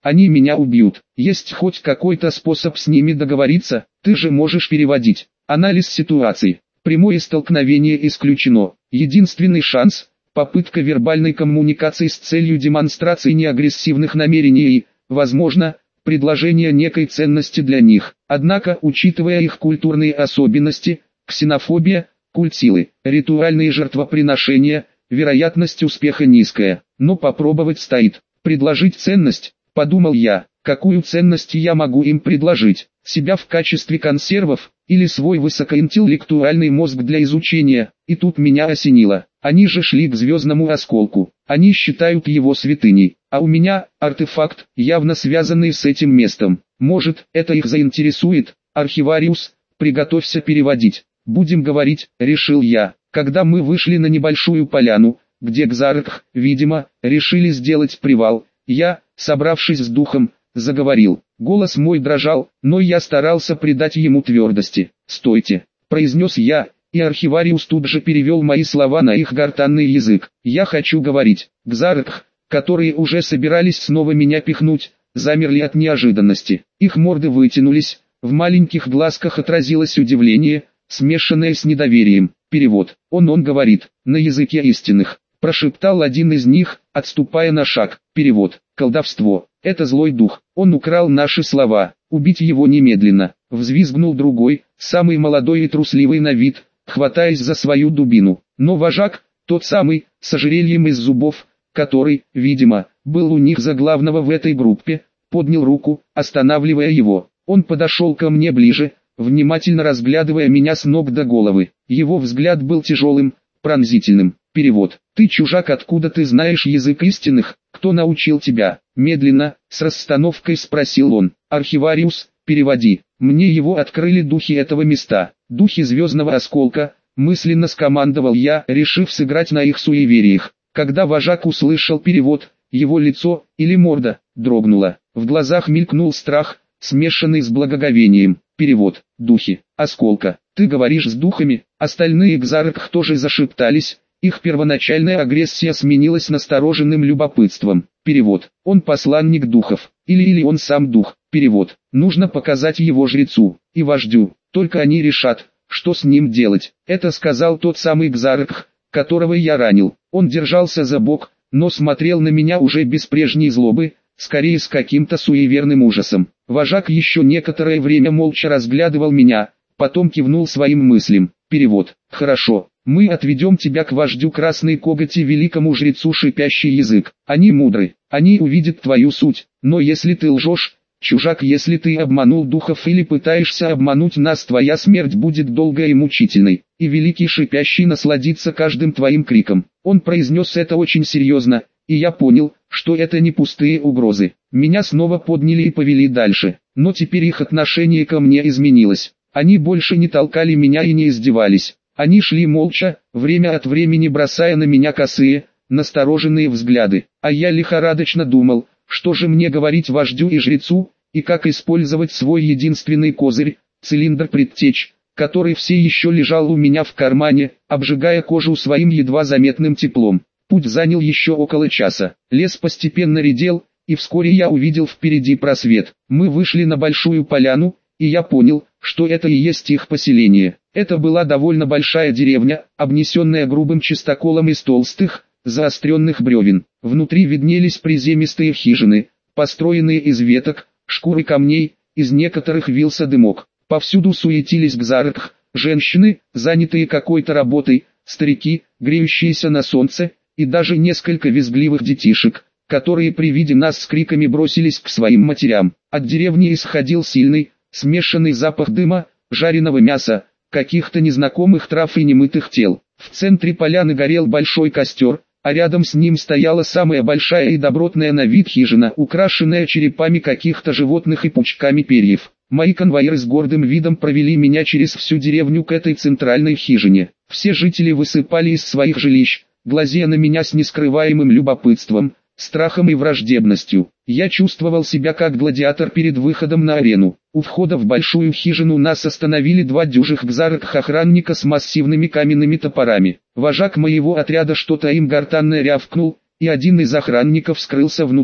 [SPEAKER 1] Они меня убьют. Есть хоть какой-то способ с ними договориться? Ты же можешь переводить. Анализ ситуации. Прямое столкновение исключено. Единственный шанс – попытка вербальной коммуникации с целью демонстрации неагрессивных намерений и, возможно, предложения некой ценности для них. Однако, учитывая их культурные особенности, ксенофобия, культ силы, ритуальные жертвоприношения, вероятность успеха низкая. Но попробовать стоит. Предложить ценность, подумал я. Какую ценность я могу им предложить? Себя в качестве консервов, или свой высокоинтеллектуальный мозг для изучения? И тут меня осенило. Они же шли к звездному осколку. Они считают его святыней. А у меня артефакт, явно связанный с этим местом. Может, это их заинтересует? Архивариус, приготовься переводить. Будем говорить, решил я. Когда мы вышли на небольшую поляну, где Кзаркх, видимо, решили сделать привал, я, собравшись с духом, заговорил. Голос мой дрожал, но я старался придать ему твердости. «Стойте!» – произнес я, и архивариус тут же перевел мои слова на их гортанный язык. «Я хочу говорить». Кзаркх, которые уже собирались снова меня пихнуть, замерли от неожиданности. Их морды вытянулись, в маленьких глазках отразилось удивление, смешанное с недоверием. Перевод. Он-он говорит, на языке истинных. Прошептал один из них, отступая на шаг. Перевод. Колдовство. Это злой дух. Он украл наши слова. Убить его немедленно. Взвизгнул другой, самый молодой и трусливый на вид, хватаясь за свою дубину. Но вожак, тот самый, с ожерельем из зубов, который, видимо, был у них за главного в этой группе, поднял руку, останавливая его. Он подошел ко мне ближе, внимательно разглядывая меня с ног до головы. Его взгляд был тяжелым, пронзительным. Перевод. «Ты чужак, откуда ты знаешь язык истинных? Кто научил тебя?» Медленно, с расстановкой спросил он. «Архивариус, переводи. Мне его открыли духи этого места. Духи звездного осколка», мысленно скомандовал я, решив сыграть на их суевериях. Когда вожак услышал перевод, его лицо, или морда, дрогнуло. В глазах мелькнул страх, смешанный с благоговением. Перевод. «Духи. Осколка. Ты говоришь с духами?» Остальные Кзаркх тоже зашептались. Их первоначальная агрессия сменилась настороженным любопытством. Перевод. Он посланник духов. Или или он сам дух. Перевод. Нужно показать его жрецу и вождю. Только они решат, что с ним делать. Это сказал тот самый Кзаркх, которого я ранил. Он держался за бок, но смотрел на меня уже без прежней злобы, скорее с каким-то суеверным ужасом. Вожак еще некоторое время молча разглядывал меня, потом кивнул своим мыслям. Перевод. «Хорошо. Мы отведем тебя к вождю Красной Коготи, великому жрецу Шипящий Язык. Они мудры, они увидят твою суть. Но если ты лжешь, чужак, если ты обманул духов или пытаешься обмануть нас, твоя смерть будет долгой и мучительной, и великий Шипящий насладится каждым твоим криком». Он произнес это очень серьезно, и я понял, что это не пустые угрозы. Меня снова подняли и повели дальше, но теперь их отношение ко мне изменилось. Они больше не толкали меня и не издевались. Они шли молча, время от времени бросая на меня косые, настороженные взгляды. А я лихорадочно думал, что же мне говорить вождю и жрецу, и как использовать свой единственный козырь, цилиндр предтеч, который все еще лежал у меня в кармане, обжигая кожу своим едва заметным теплом. Путь занял еще около часа. Лес постепенно редел, и вскоре я увидел впереди просвет. Мы вышли на большую поляну, и я понял, что это и есть их поселение. Это была довольно большая деревня, обнесенная грубым чистоколом из толстых, заостренных бревен. Внутри виднелись приземистые хижины, построенные из веток, шкур и камней, из некоторых вился дымок. Повсюду суетились Кзаркх, женщины, занятые какой-то работой, старики, греющиеся на солнце, и даже несколько визгливых детишек, которые при виде нас с криками бросились к своим матерям. От деревни исходил сильный, смешанный запах дыма, жареного мяса, каких-то незнакомых трав и немытых тел. В центре поляны горел большой костер, а рядом с ним стояла самая большая и добротная на вид хижина, украшенная черепами каких-то животных и пучками перьев. Мои конвоиры с гордым видом провели меня через всю деревню к этой центральной хижине. Все жители высыпали из своих жилищ, глазея на меня с нескрываемым любопытством, страхом и враждебностью. Я чувствовал себя как гладиатор перед выходом на арену. У входа в большую хижину нас остановили два дюжих Кзаркх охранника с массивными каменными топорами. Вожак моего отряда что-то им гортанно рявкнул, и один из охранников скрылся внутри.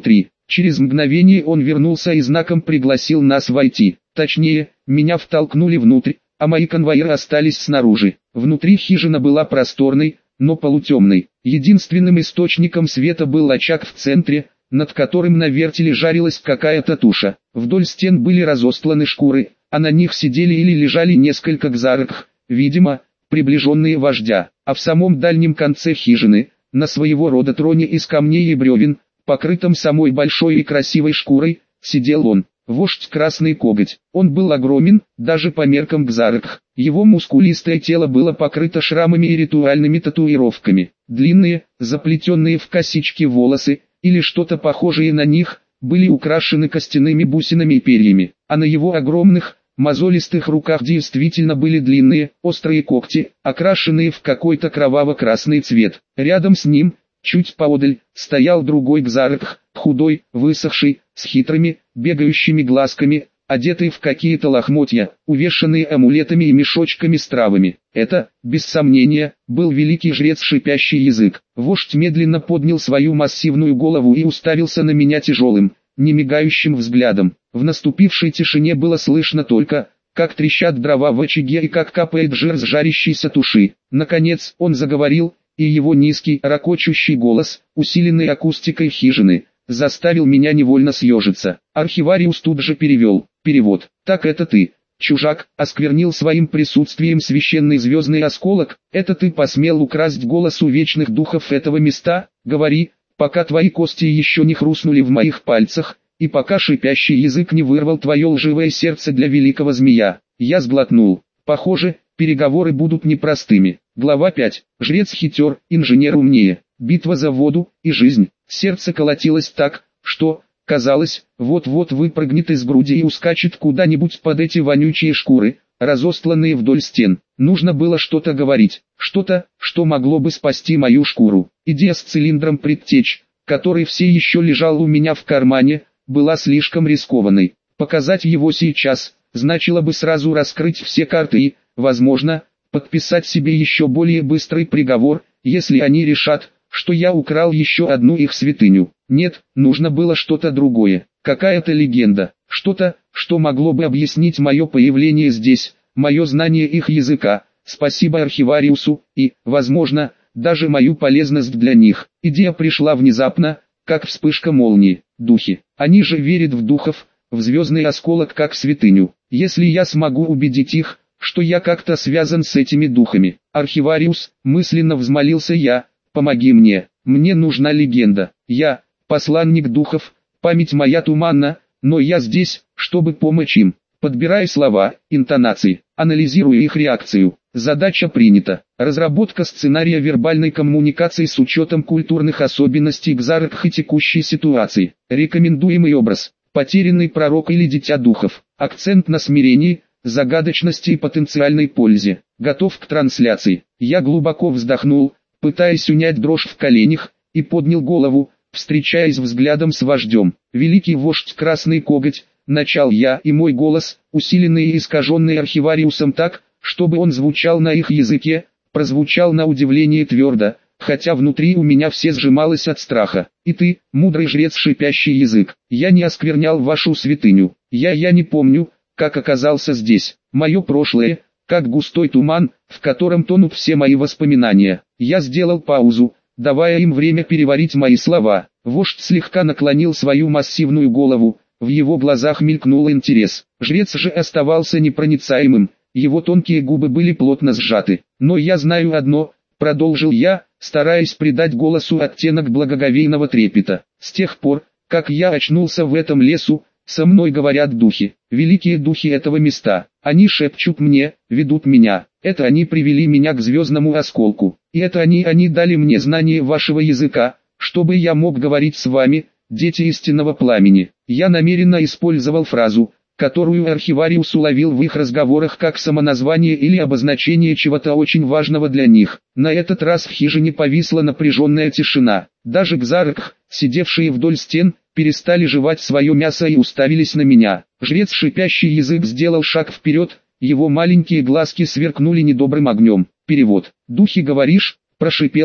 [SPEAKER 1] Через мгновение он вернулся и знаком пригласил нас войти. Точнее, меня втолкнули внутрь, а мои конвоиры остались снаружи. Внутри хижина была просторной, но полутемной. Единственным источником света был очаг в центре, над которым на вертеле жарилась какая-то туша. Вдоль стен были разостланы шкуры, а на них сидели или лежали несколько кзаркх, видимо, приближенные вождя. А в самом дальнем конце хижины, на своего рода троне из камней и бревен, покрытом самой большой и красивой шкурой, сидел он, вождь Красный Коготь. Он был огромен, даже по меркам кзаркх. Его мускулистое тело было покрыто шрамами и ритуальными татуировками. Длинные, заплетенные в косички волосы, или что-то похожее на них, были украшены костяными бусинами и перьями, а на его огромных, мозолистых руках действительно были длинные, острые когти, окрашенные в какой-то кроваво-красный цвет. Рядом с ним, чуть поодаль, стоял другой кзаркх, худой, высохший, с хитрыми, бегающими глазками, одетый в какие-то лохмотья, увешанные амулетами и мешочками с травами. Это, без сомнения, был великий жрец Шипящий Язык. Вождь медленно поднял свою массивную голову и уставился на меня тяжелым, немигающим взглядом. В наступившей тишине было слышно только, как трещат дрова в очаге и как капает жир с жарящейся туши. Наконец он заговорил, и его низкий, ракочущий голос, усиленный акустикой хижины, заставил меня невольно съежиться. Архивариус тут же перевел. Перевод. «Так это ты, чужак, осквернил своим присутствием священный звездный осколок, это ты посмел украсть голос у вечных духов этого места? Говори, пока твои кости еще не хрустнули в моих пальцах, и пока Шипящий Язык не вырвал твое лживое сердце для великого змея». Я сглотнул. Похоже, переговоры будут непростыми. Глава пять. Жрец хитер, инженер умнее. Битва за воду и жизнь. Сердце колотилось так, что, казалось, вот-вот выпрыгнет из груди и ускачет куда-нибудь под эти вонючие шкуры, разостланные вдоль стен. Нужно было что-то говорить, что-то, что могло бы спасти мою шкуру. Идея с цилиндром предтеч, который все еще лежал у меня в кармане, была слишком рискованной. Показать его сейчас, значило бы сразу раскрыть все карты и, возможно, подписать себе еще более быстрый приговор, если они решат, что я украл еще одну их святыню. Нет, нужно было что-то другое, какая-то легенда, что-то, что могло бы объяснить мое появление здесь, мое знание их языка, спасибо архивариусу, и, возможно, даже мою полезность для них. Идея пришла внезапно, как вспышка молнии. Духи. Они же верят в духов, в звездный осколок как святыню. Если я смогу убедить их, что я как-то связан с этими духами. Архивариус, мысленно взмолился я, помоги мне, мне нужна легенда. Я, посланник духов, память моя туманна, но я здесь, чтобы помочь им. Подбираю слова, интонации, анализирую их реакцию. Задача принята. Разработка сценария вербальной коммуникации с учетом культурных особенностей кзаркх и текущей ситуации. Рекомендуемый образ. Потерянный пророк или дитя духов. Акцент на смирении, загадочности и потенциальной пользе. Готов к трансляции. Я глубоко вздохнул, пытаясь унять дрожь в коленях, и поднял голову, встречаясь взглядом с вождем. Великий вождь Красный Коготь, начал я, и мой голос, усиленный и искаженный архивариусом так, чтобы он звучал на их языке, прозвучал на удивление твердо, хотя внутри у меня все сжималось от страха. И ты, мудрый жрец Шипящий Язык, я не осквернял вашу святыню. Я я не помню, как оказался здесь. Мое прошлое, как густой туман, в котором тонут все мои воспоминания. Я сделал паузу, давая им время переварить мои слова. Вождь слегка наклонил свою массивную голову, в его глазах мелькнул интерес. Жрец же оставался непроницаемым, его тонкие губы были плотно сжаты. «Но я знаю одно», — продолжил я, стараясь придать голосу оттенок благоговейного трепета. «С тех пор, как я очнулся в этом лесу, со мной говорят духи, великие духи этого места. Они шепчут мне, ведут меня. Это они привели меня к звездному осколку. И это они, они дали мне знание вашего языка, чтобы я мог говорить с вами, дети истинного пламени». Я намеренно использовал фразу, которую архивариус уловил в их разговорах как самоназвание или обозначение чего-то очень важного для них. На этот раз в хижине повисла напряженная тишина. Даже кзаркх, сидевшие вдоль стен, перестали жевать свое мясо и уставились на меня. Жрец Шипящий Язык сделал шаг вперед, его маленькие глазки сверкнули недобрым огнем. Перевод. «Духи говоришь?» – прошипел он,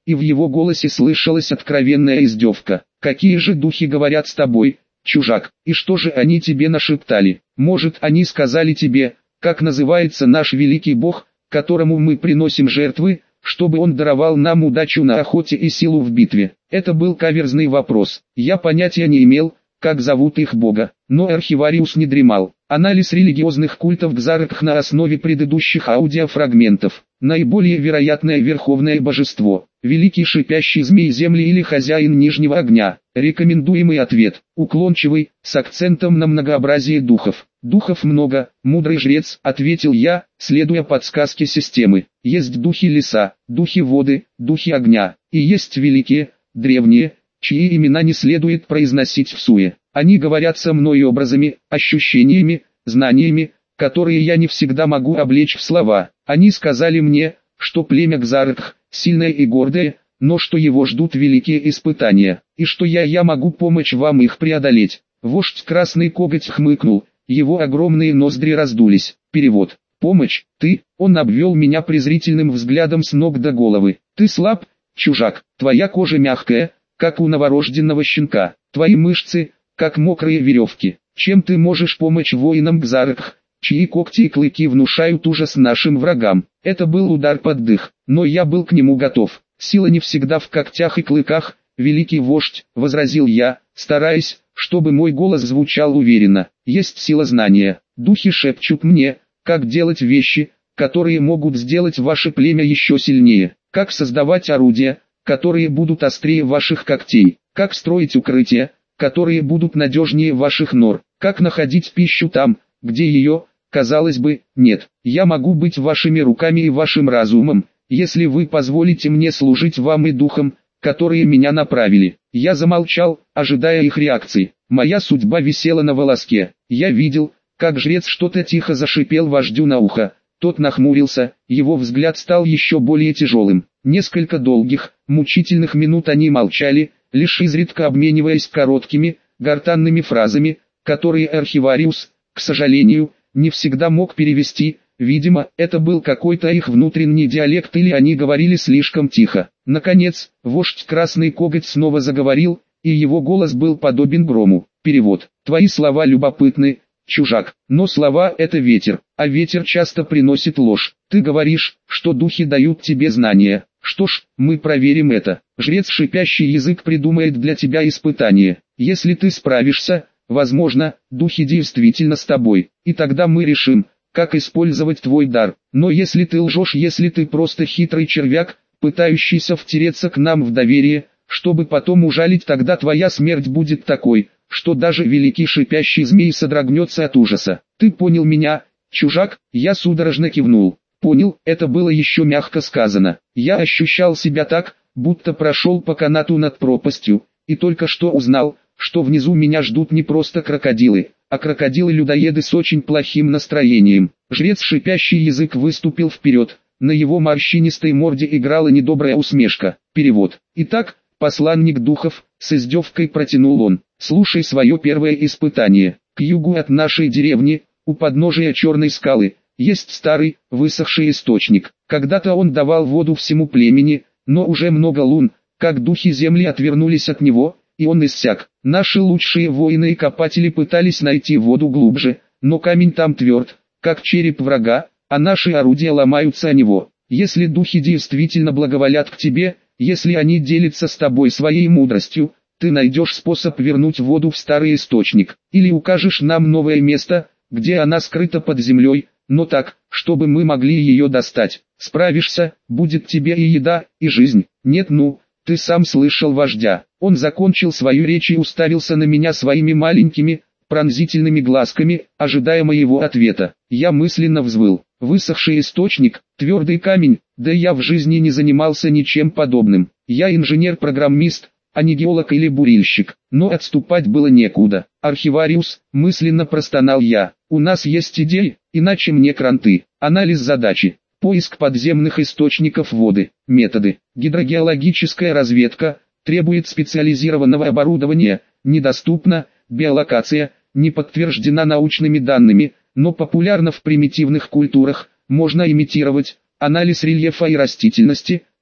[SPEAKER 1] и в его голосе слышалась откровенная издевка. «Какие же духи говорят с тобой, чужак, и что же они тебе нашептали? Может, они сказали тебе, как называется наш великий бог, которому мы приносим жертвы, чтобы он даровал нам удачу на охоте и силу в битве?» Это был каверзный вопрос. Я понятия не имел, как зовут их бога, но архивариус не дремал. Анализ религиозных культов Кзаркх на основе предыдущих аудиофрагментов. Наиболее вероятное верховное божество. Великий шипящий змей земли или хозяин нижнего огня. Рекомендуемый ответ. Уклончивый, с акцентом на многообразие духов. Духов много, мудрый жрец, ответил я, следуя подсказке системы. Есть духи леса, духи воды, духи огня. И есть великие, древние, чьи имена не следует произносить всуе. Они говорят со мной образами, ощущениями, знаниями, которые я не всегда могу облечь в слова. Они сказали мне, что племя Кзаркх сильное и гордое, но что его ждут великие испытания, и что я я могу помочь вам их преодолеть. Вождь Красный Коготь хмыкнул, его огромные ноздри раздулись. Перевод. Помощь, ты, он обвел меня презрительным взглядом с ног до головы. Ты слаб, чужак, твоя кожа мягкая, как у новорожденного щенка, твои мышцы, как мокрые веревки. Чем ты можешь помочь воинам Кзаркх, чьи когти и клыки внушают ужас нашим врагам? Это был удар под дых, но я был к нему готов. Сила не всегда в когтях и клыках, великий вождь, возразил я, стараясь, чтобы мой голос звучал уверенно. Есть сила знания. Духи шепчут мне, как делать вещи, которые могут сделать ваше племя еще сильнее, как создавать орудия, которые будут острее ваших когтей, как строить укрытия, которые будут надежнее ваших нор, как находить пищу там, где ее, казалось бы, нет. Я могу быть вашими руками и вашим разумом, если вы позволите мне служить вам и духам, которые меня направили. Я замолчал, ожидая их реакции. Моя судьба висела на волоске. Я видел, как жрец что-то тихо зашипел вождю на ухо. Тот нахмурился, его взгляд стал еще более тяжелым. Несколько долгих, мучительных минут они молчали, лишь изредка обмениваясь короткими, гортанными фразами, которые архивариус, к сожалению, не всегда мог перевести. Видимо, это был какой-то их внутренний диалект или они говорили слишком тихо. Наконец, вождь Красный Коготь снова заговорил, и его голос был подобен грому. Перевод. Твои слова любопытны, чужак, но слова — это ветер, а ветер часто приносит ложь. Ты говоришь, что духи дают тебе знания. Что ж, мы проверим это. Жрец Шипящий Язык придумает для тебя испытание. Если ты справишься, возможно, духи действительно с тобой, и тогда мы решим, как использовать твой дар. Но если ты лжешь, если ты просто хитрый червяк, пытающийся втереться к нам в доверие, чтобы потом ужалить, тогда твоя смерть будет такой, что даже великий шипящий змей содрогнется от ужаса. Ты понял меня, чужак? Я судорожно кивнул. Понял, это было еще мягко сказано. Я ощущал себя так, будто прошел по канату над пропастью, и только что узнал, что внизу меня ждут не просто крокодилы, а крокодилы-людоеды с очень плохим настроением. Жрец Шипящий Язык выступил вперед, на его морщинистой морде играла недобрая усмешка. Перевод. Итак, посланник духов, с издевкой протянул он, слушай свое первое испытание. К югу от нашей деревни, у подножия черной скалы, есть старый, высохший источник. Когда-то он давал воду всему племени, но уже много лун, как духи земли отвернулись от него, и он иссяк. Наши лучшие воины и копатели пытались найти воду глубже, но камень там тверд, как череп врага, а наши орудия ломаются о него. Если духи действительно благоволят к тебе, если они делятся с тобой своей мудростью, ты найдешь способ вернуть воду в старый источник, или укажешь нам новое место, где она скрыта под землей, но так, чтобы мы могли ее достать. Справишься, будет тебе и еда, и жизнь. Нет, ну, ты сам слышал вождя. Он закончил свою речь и уставился на меня своими маленькими, пронзительными глазками, ожидая моего ответа. Я мысленно взвыл. Высохший источник, твердый камень, да я в жизни не занимался ничем подобным. Я инженер-программист, а не геолог или бурильщик. Но отступать было некуда. Архивариус, мысленно простонал я. У нас есть идеи, иначе мне кранты. Анализ задачи. Поиск подземных источников воды. Методы. Гидрогеологическая разведка. Требует специализированного оборудования. Недоступна. Биолокация. Не подтверждена научными данными, но популярна в примитивных культурах. Можно имитировать. Анализ рельефа и растительности.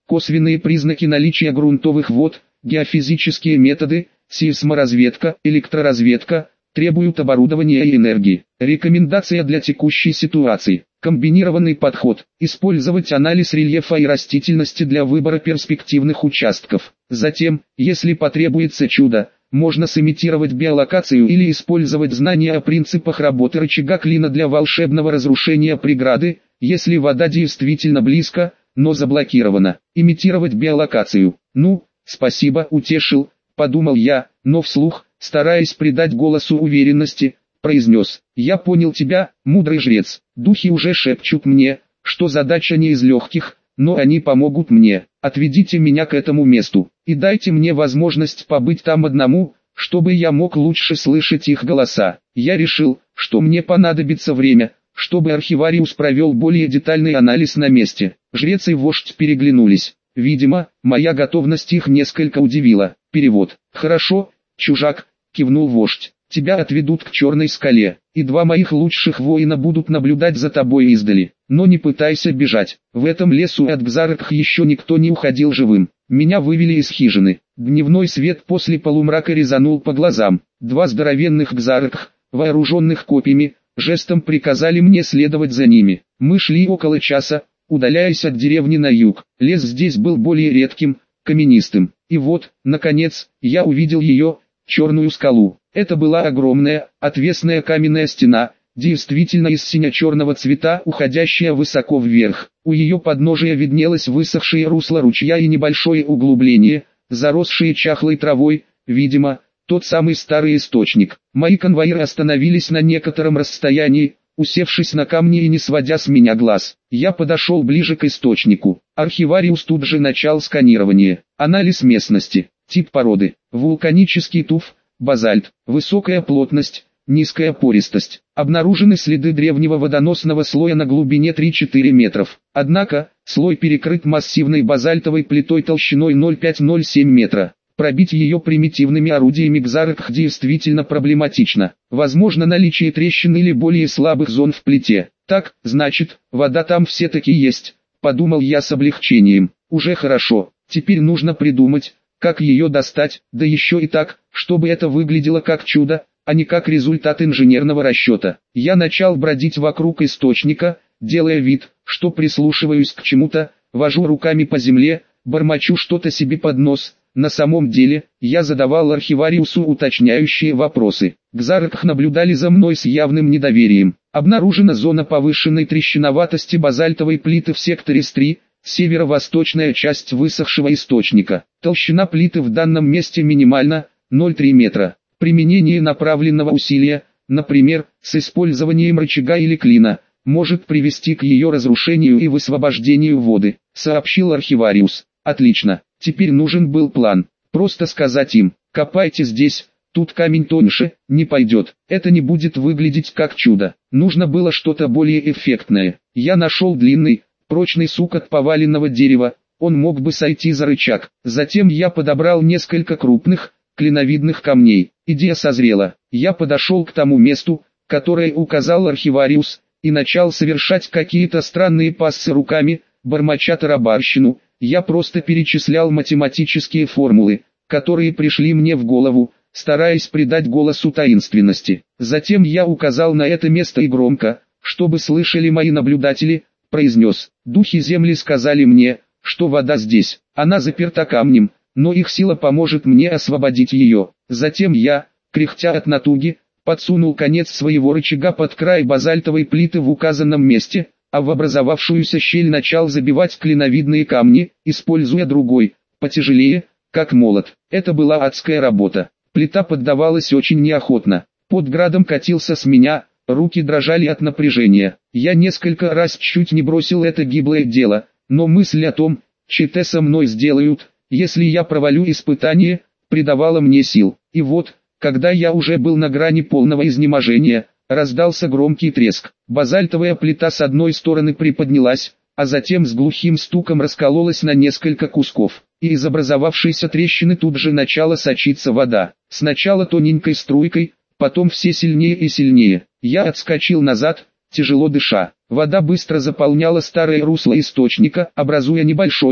[SPEAKER 1] косвенные признаки наличия грунтовых вод, геофизические методы, сейсморазведка, электроразведка, требуют оборудования и энергии. Рекомендация для текущей ситуации. Комбинированный подход. Использовать анализ рельефа и растительности для выбора перспективных участков. Затем, если потребуется чудо, можно сымитировать биолокацию или использовать знания о принципах работы рычага клина для волшебного разрушения преграды, если вода действительно близко, но заблокирована. Имитировать биолокацию. Ну, спасибо, утешил, подумал я, но вслух, стараясь придать голосу уверенности, произнес: «Я понял тебя, мудрый жрец. Духи уже шепчут мне, что задача не из легких, но они помогут мне. Отведите меня к этому месту, и дайте мне возможность побыть там одному, чтобы я мог лучше слышать их голоса». Я решил, что мне понадобится время, чтобы архивариус провел более детальный анализ на месте. Жрец и вождь переглянулись. Видимо, моя готовность их несколько удивила. Перевод. «Хорошо, чужак», — кивнул вождь. «Тебя отведут к черной скале, и два моих лучших воина будут наблюдать за тобой издали. Но не пытайся бежать. В этом лесу от Гзаркх еще никто не уходил живым. Меня вывели из хижины. Дневной свет после полумрака резанул по глазам. Два здоровенных Гзаркх, вооруженных копьями, жестом приказали мне следовать за ними. Мы шли около часа, удаляясь от деревни на юг. Лес здесь был более редким, каменистым. И вот, наконец, я увидел ее, черную скалу. Это была огромная, отвесная каменная стена, действительно из сине-черного цвета, уходящая высоко вверх. У ее подножия виднелось высохшее русло ручья и небольшое углубление, заросшее чахлой травой, видимо, тот самый старый источник. Мои конвоиры остановились на некотором расстоянии, усевшись на камни и не сводя с меня глаз. Я подошел ближе к источнику. Архивариус тут же начал сканирование. Анализ местности. Тип породы. Вулканический туф. Базальт. Высокая плотность. Низкая пористость. Обнаружены следы древнего водоносного слоя на глубине три-четыре метров. Однако, слой перекрыт массивной базальтовой плитой толщиной ноль целых пять десятых — ноль целых семь метра. Пробить ее примитивными орудиями Гзаркх действительно проблематично. Возможно наличие трещин или более слабых зон в плите. Так, значит, вода там все-таки есть, подумал я с облегчением. Уже хорошо, теперь нужно придумать, как ее достать, да еще и так, чтобы это выглядело как чудо, а не как результат инженерного расчета. Я начал бродить вокруг источника, делая вид, что прислушиваюсь к чему-то, вожу руками по земле, бормочу что-то себе под нос. На самом деле, я задавал архивариусу уточняющие вопросы. Гзаркх наблюдали за мной с явным недоверием. Обнаружена зона повышенной трещиноватости базальтовой плиты в секторе эс три, северо-восточная часть высохшего источника. Толщина плиты в данном месте минимальна, ноль целых три метра. Применение направленного усилия, например, с использованием рычага или клина, может привести к ее разрушению и высвобождению воды, сообщил архивариус. Отлично. Теперь нужен был план. Просто сказать им: копайте здесь, тут камень тоньше, не пойдет. Это не будет выглядеть как чудо. Нужно было что-то более эффектное. Я нашел длинный, прочный сук от поваленного дерева, он мог бы сойти за рычаг. Затем я подобрал несколько крупных, клиновидных камней. Идея созрела. Я подошел к тому месту, которое указал архивариус, и начал совершать какие-то странные пассы руками, бормоча тарабарщину. Я просто перечислял математические формулы, которые пришли мне в голову, стараясь придать голосу таинственности. Затем я указал на это место и громко, чтобы слышали мои наблюдатели, произнес: «Духи земли сказали мне, что вода здесь, она заперта камнем, но их сила поможет мне освободить ее». Затем я, кряхтя от натуги, подсунул конец своего рычага под край базальтовой плиты в указанном месте, а в образовавшуюся щель начал забивать клиновидные камни, используя другой, потяжелее, как молот. Это была адская работа. Плита поддавалась очень неохотно. Под градом катился с меня, руки дрожали от напряжения. Я несколько раз чуть не бросил это гиблое дело, но мысль о том, что со мной сделают, если я провалю испытание, придавала мне сил. И вот, когда я уже был на грани полного изнеможения, раздался громкий треск. Базальтовая плита с одной стороны приподнялась, а затем с глухим стуком раскололась на несколько кусков, и из образовавшейся трещины тут же начала сочиться вода. Сначала тоненькой струйкой, потом все сильнее и сильнее. Я отскочил назад, тяжело дыша. Вода быстро заполняла старое русло источника, образуя небольшое,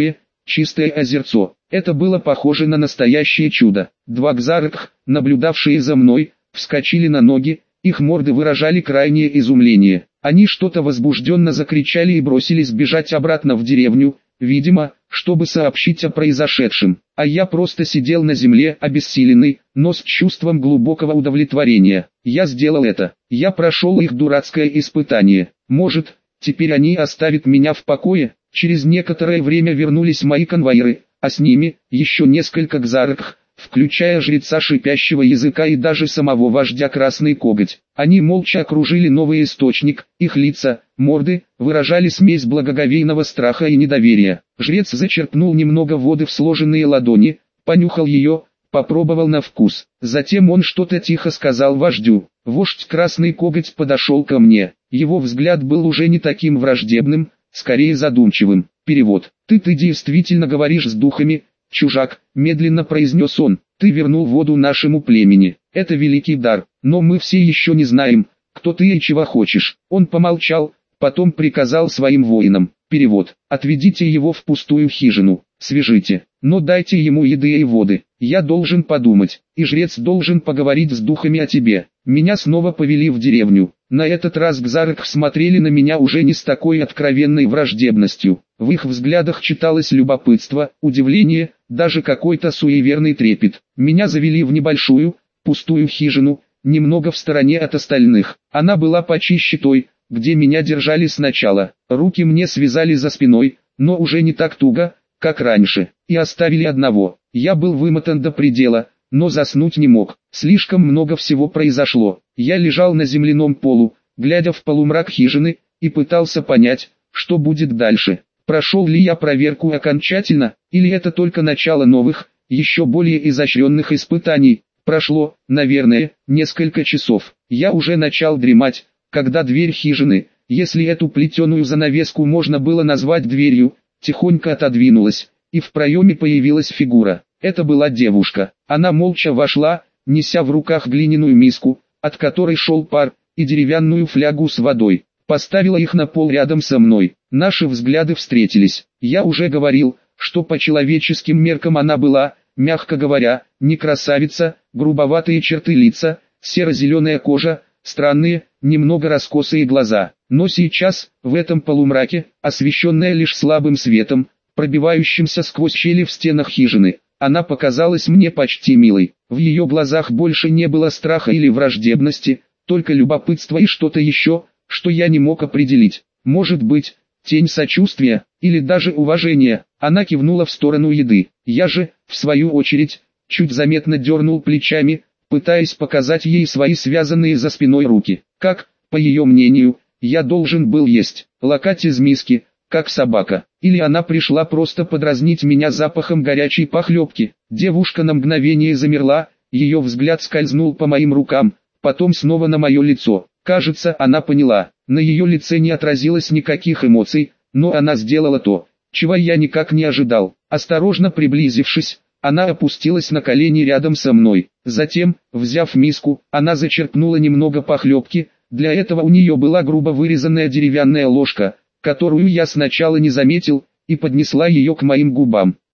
[SPEAKER 1] чистое озерцо. Это было похоже на настоящее чудо. Два кзаркх, наблюдавшие за мной, вскочили на ноги, их морды выражали крайнее изумление. Они что-то возбужденно закричали и бросились бежать обратно в деревню, видимо, чтобы сообщить о произошедшем. А я просто сидел на земле, обессиленный, но с чувством глубокого удовлетворения. Я сделал это. Я прошел их дурацкое испытание. Может, теперь они оставят меня в покое? Через некоторое время вернулись мои конвоиры, а с ними еще несколько кзаркх, включая жреца шипящего языка и даже самого вождя Красный Коготь. Они молча окружили новый источник, их лица, морды, выражали смесь благоговейного страха и недоверия. Жрец зачерпнул немного воды в сложенные ладони, понюхал ее, попробовал на вкус. Затем он что-то тихо сказал вождю. Вождь Красный Коготь подошел ко мне. Его взгляд был уже не таким враждебным, скорее задумчивым. Перевод. «Ты ты действительно говоришь с духами, чужак», — медленно произнес он. «Ты вернул воду нашему племени. Это великий дар, но мы все еще не знаем, кто ты и чего хочешь». Он помолчал, потом приказал своим воинам. Перевод. «Отведите его в пустую хижину, свяжите, но дайте ему еды и воды. Я должен подумать, и жрец должен поговорить с духами о тебе». Меня снова повели в деревню. На этот раз кзаркх смотрели на меня уже не с такой откровенной враждебностью. В их взглядах читалось любопытство, удивление, даже какой-то суеверный трепет. Меня завели в небольшую, пустую хижину, немного в стороне от остальных. Она была почище той, где меня держали сначала. Руки мне связали за спиной, но уже не так туго, как раньше, и оставили одного. Я был вымотан до предела, но заснуть не мог. Слишком много всего произошло. Я лежал на земляном полу, глядя в полумрак хижины, и пытался понять, что будет дальше. Прошел ли я проверку окончательно, или это только начало новых, еще более изощренных испытаний. Прошло, наверное, несколько часов. Я уже начал дремать, когда дверь хижины, если эту плетеную занавеску можно было назвать дверью, тихонько отодвинулась, и в проеме появилась фигура. Это была девушка. Она молча вошла, неся в руках глиняную миску, от которой шел пар, и деревянную флягу с водой. Поставила их на пол рядом со мной. Наши взгляды встретились. Я уже говорил, что по человеческим меркам она была, мягко говоря, не красавица, грубоватые черты лица, серо-зеленая кожа, странные, немного раскосые глаза. Но сейчас, в этом полумраке, освещенная лишь слабым светом, пробивающимся сквозь щели в стенах хижины, она показалась мне почти милой. В ее глазах больше не было страха или враждебности, только любопытство и что-то еще, что я не мог определить. Может быть, тень сочувствия, или даже уважения. Она кивнула в сторону еды. Я же, в свою очередь, чуть заметно дернул плечами, пытаясь показать ей свои связанные за спиной руки. Как, по ее мнению, я должен был есть локоть из миски, как собака. Или она пришла просто подразнить меня запахом горячей похлебки. Девушка на мгновение замерла, ее взгляд скользнул по моим рукам, потом снова на мое лицо. Кажется, она поняла. На ее лице не отразилось никаких эмоций, но она сделала то, чего я никак не ожидал. Осторожно приблизившись, она опустилась на колени рядом со мной. Затем, взяв миску, она зачерпнула немного похлебки. Для этого у нее была грубо вырезанная деревянная ложка, которую я сначала не заметил, и поднесла ее к моим губам.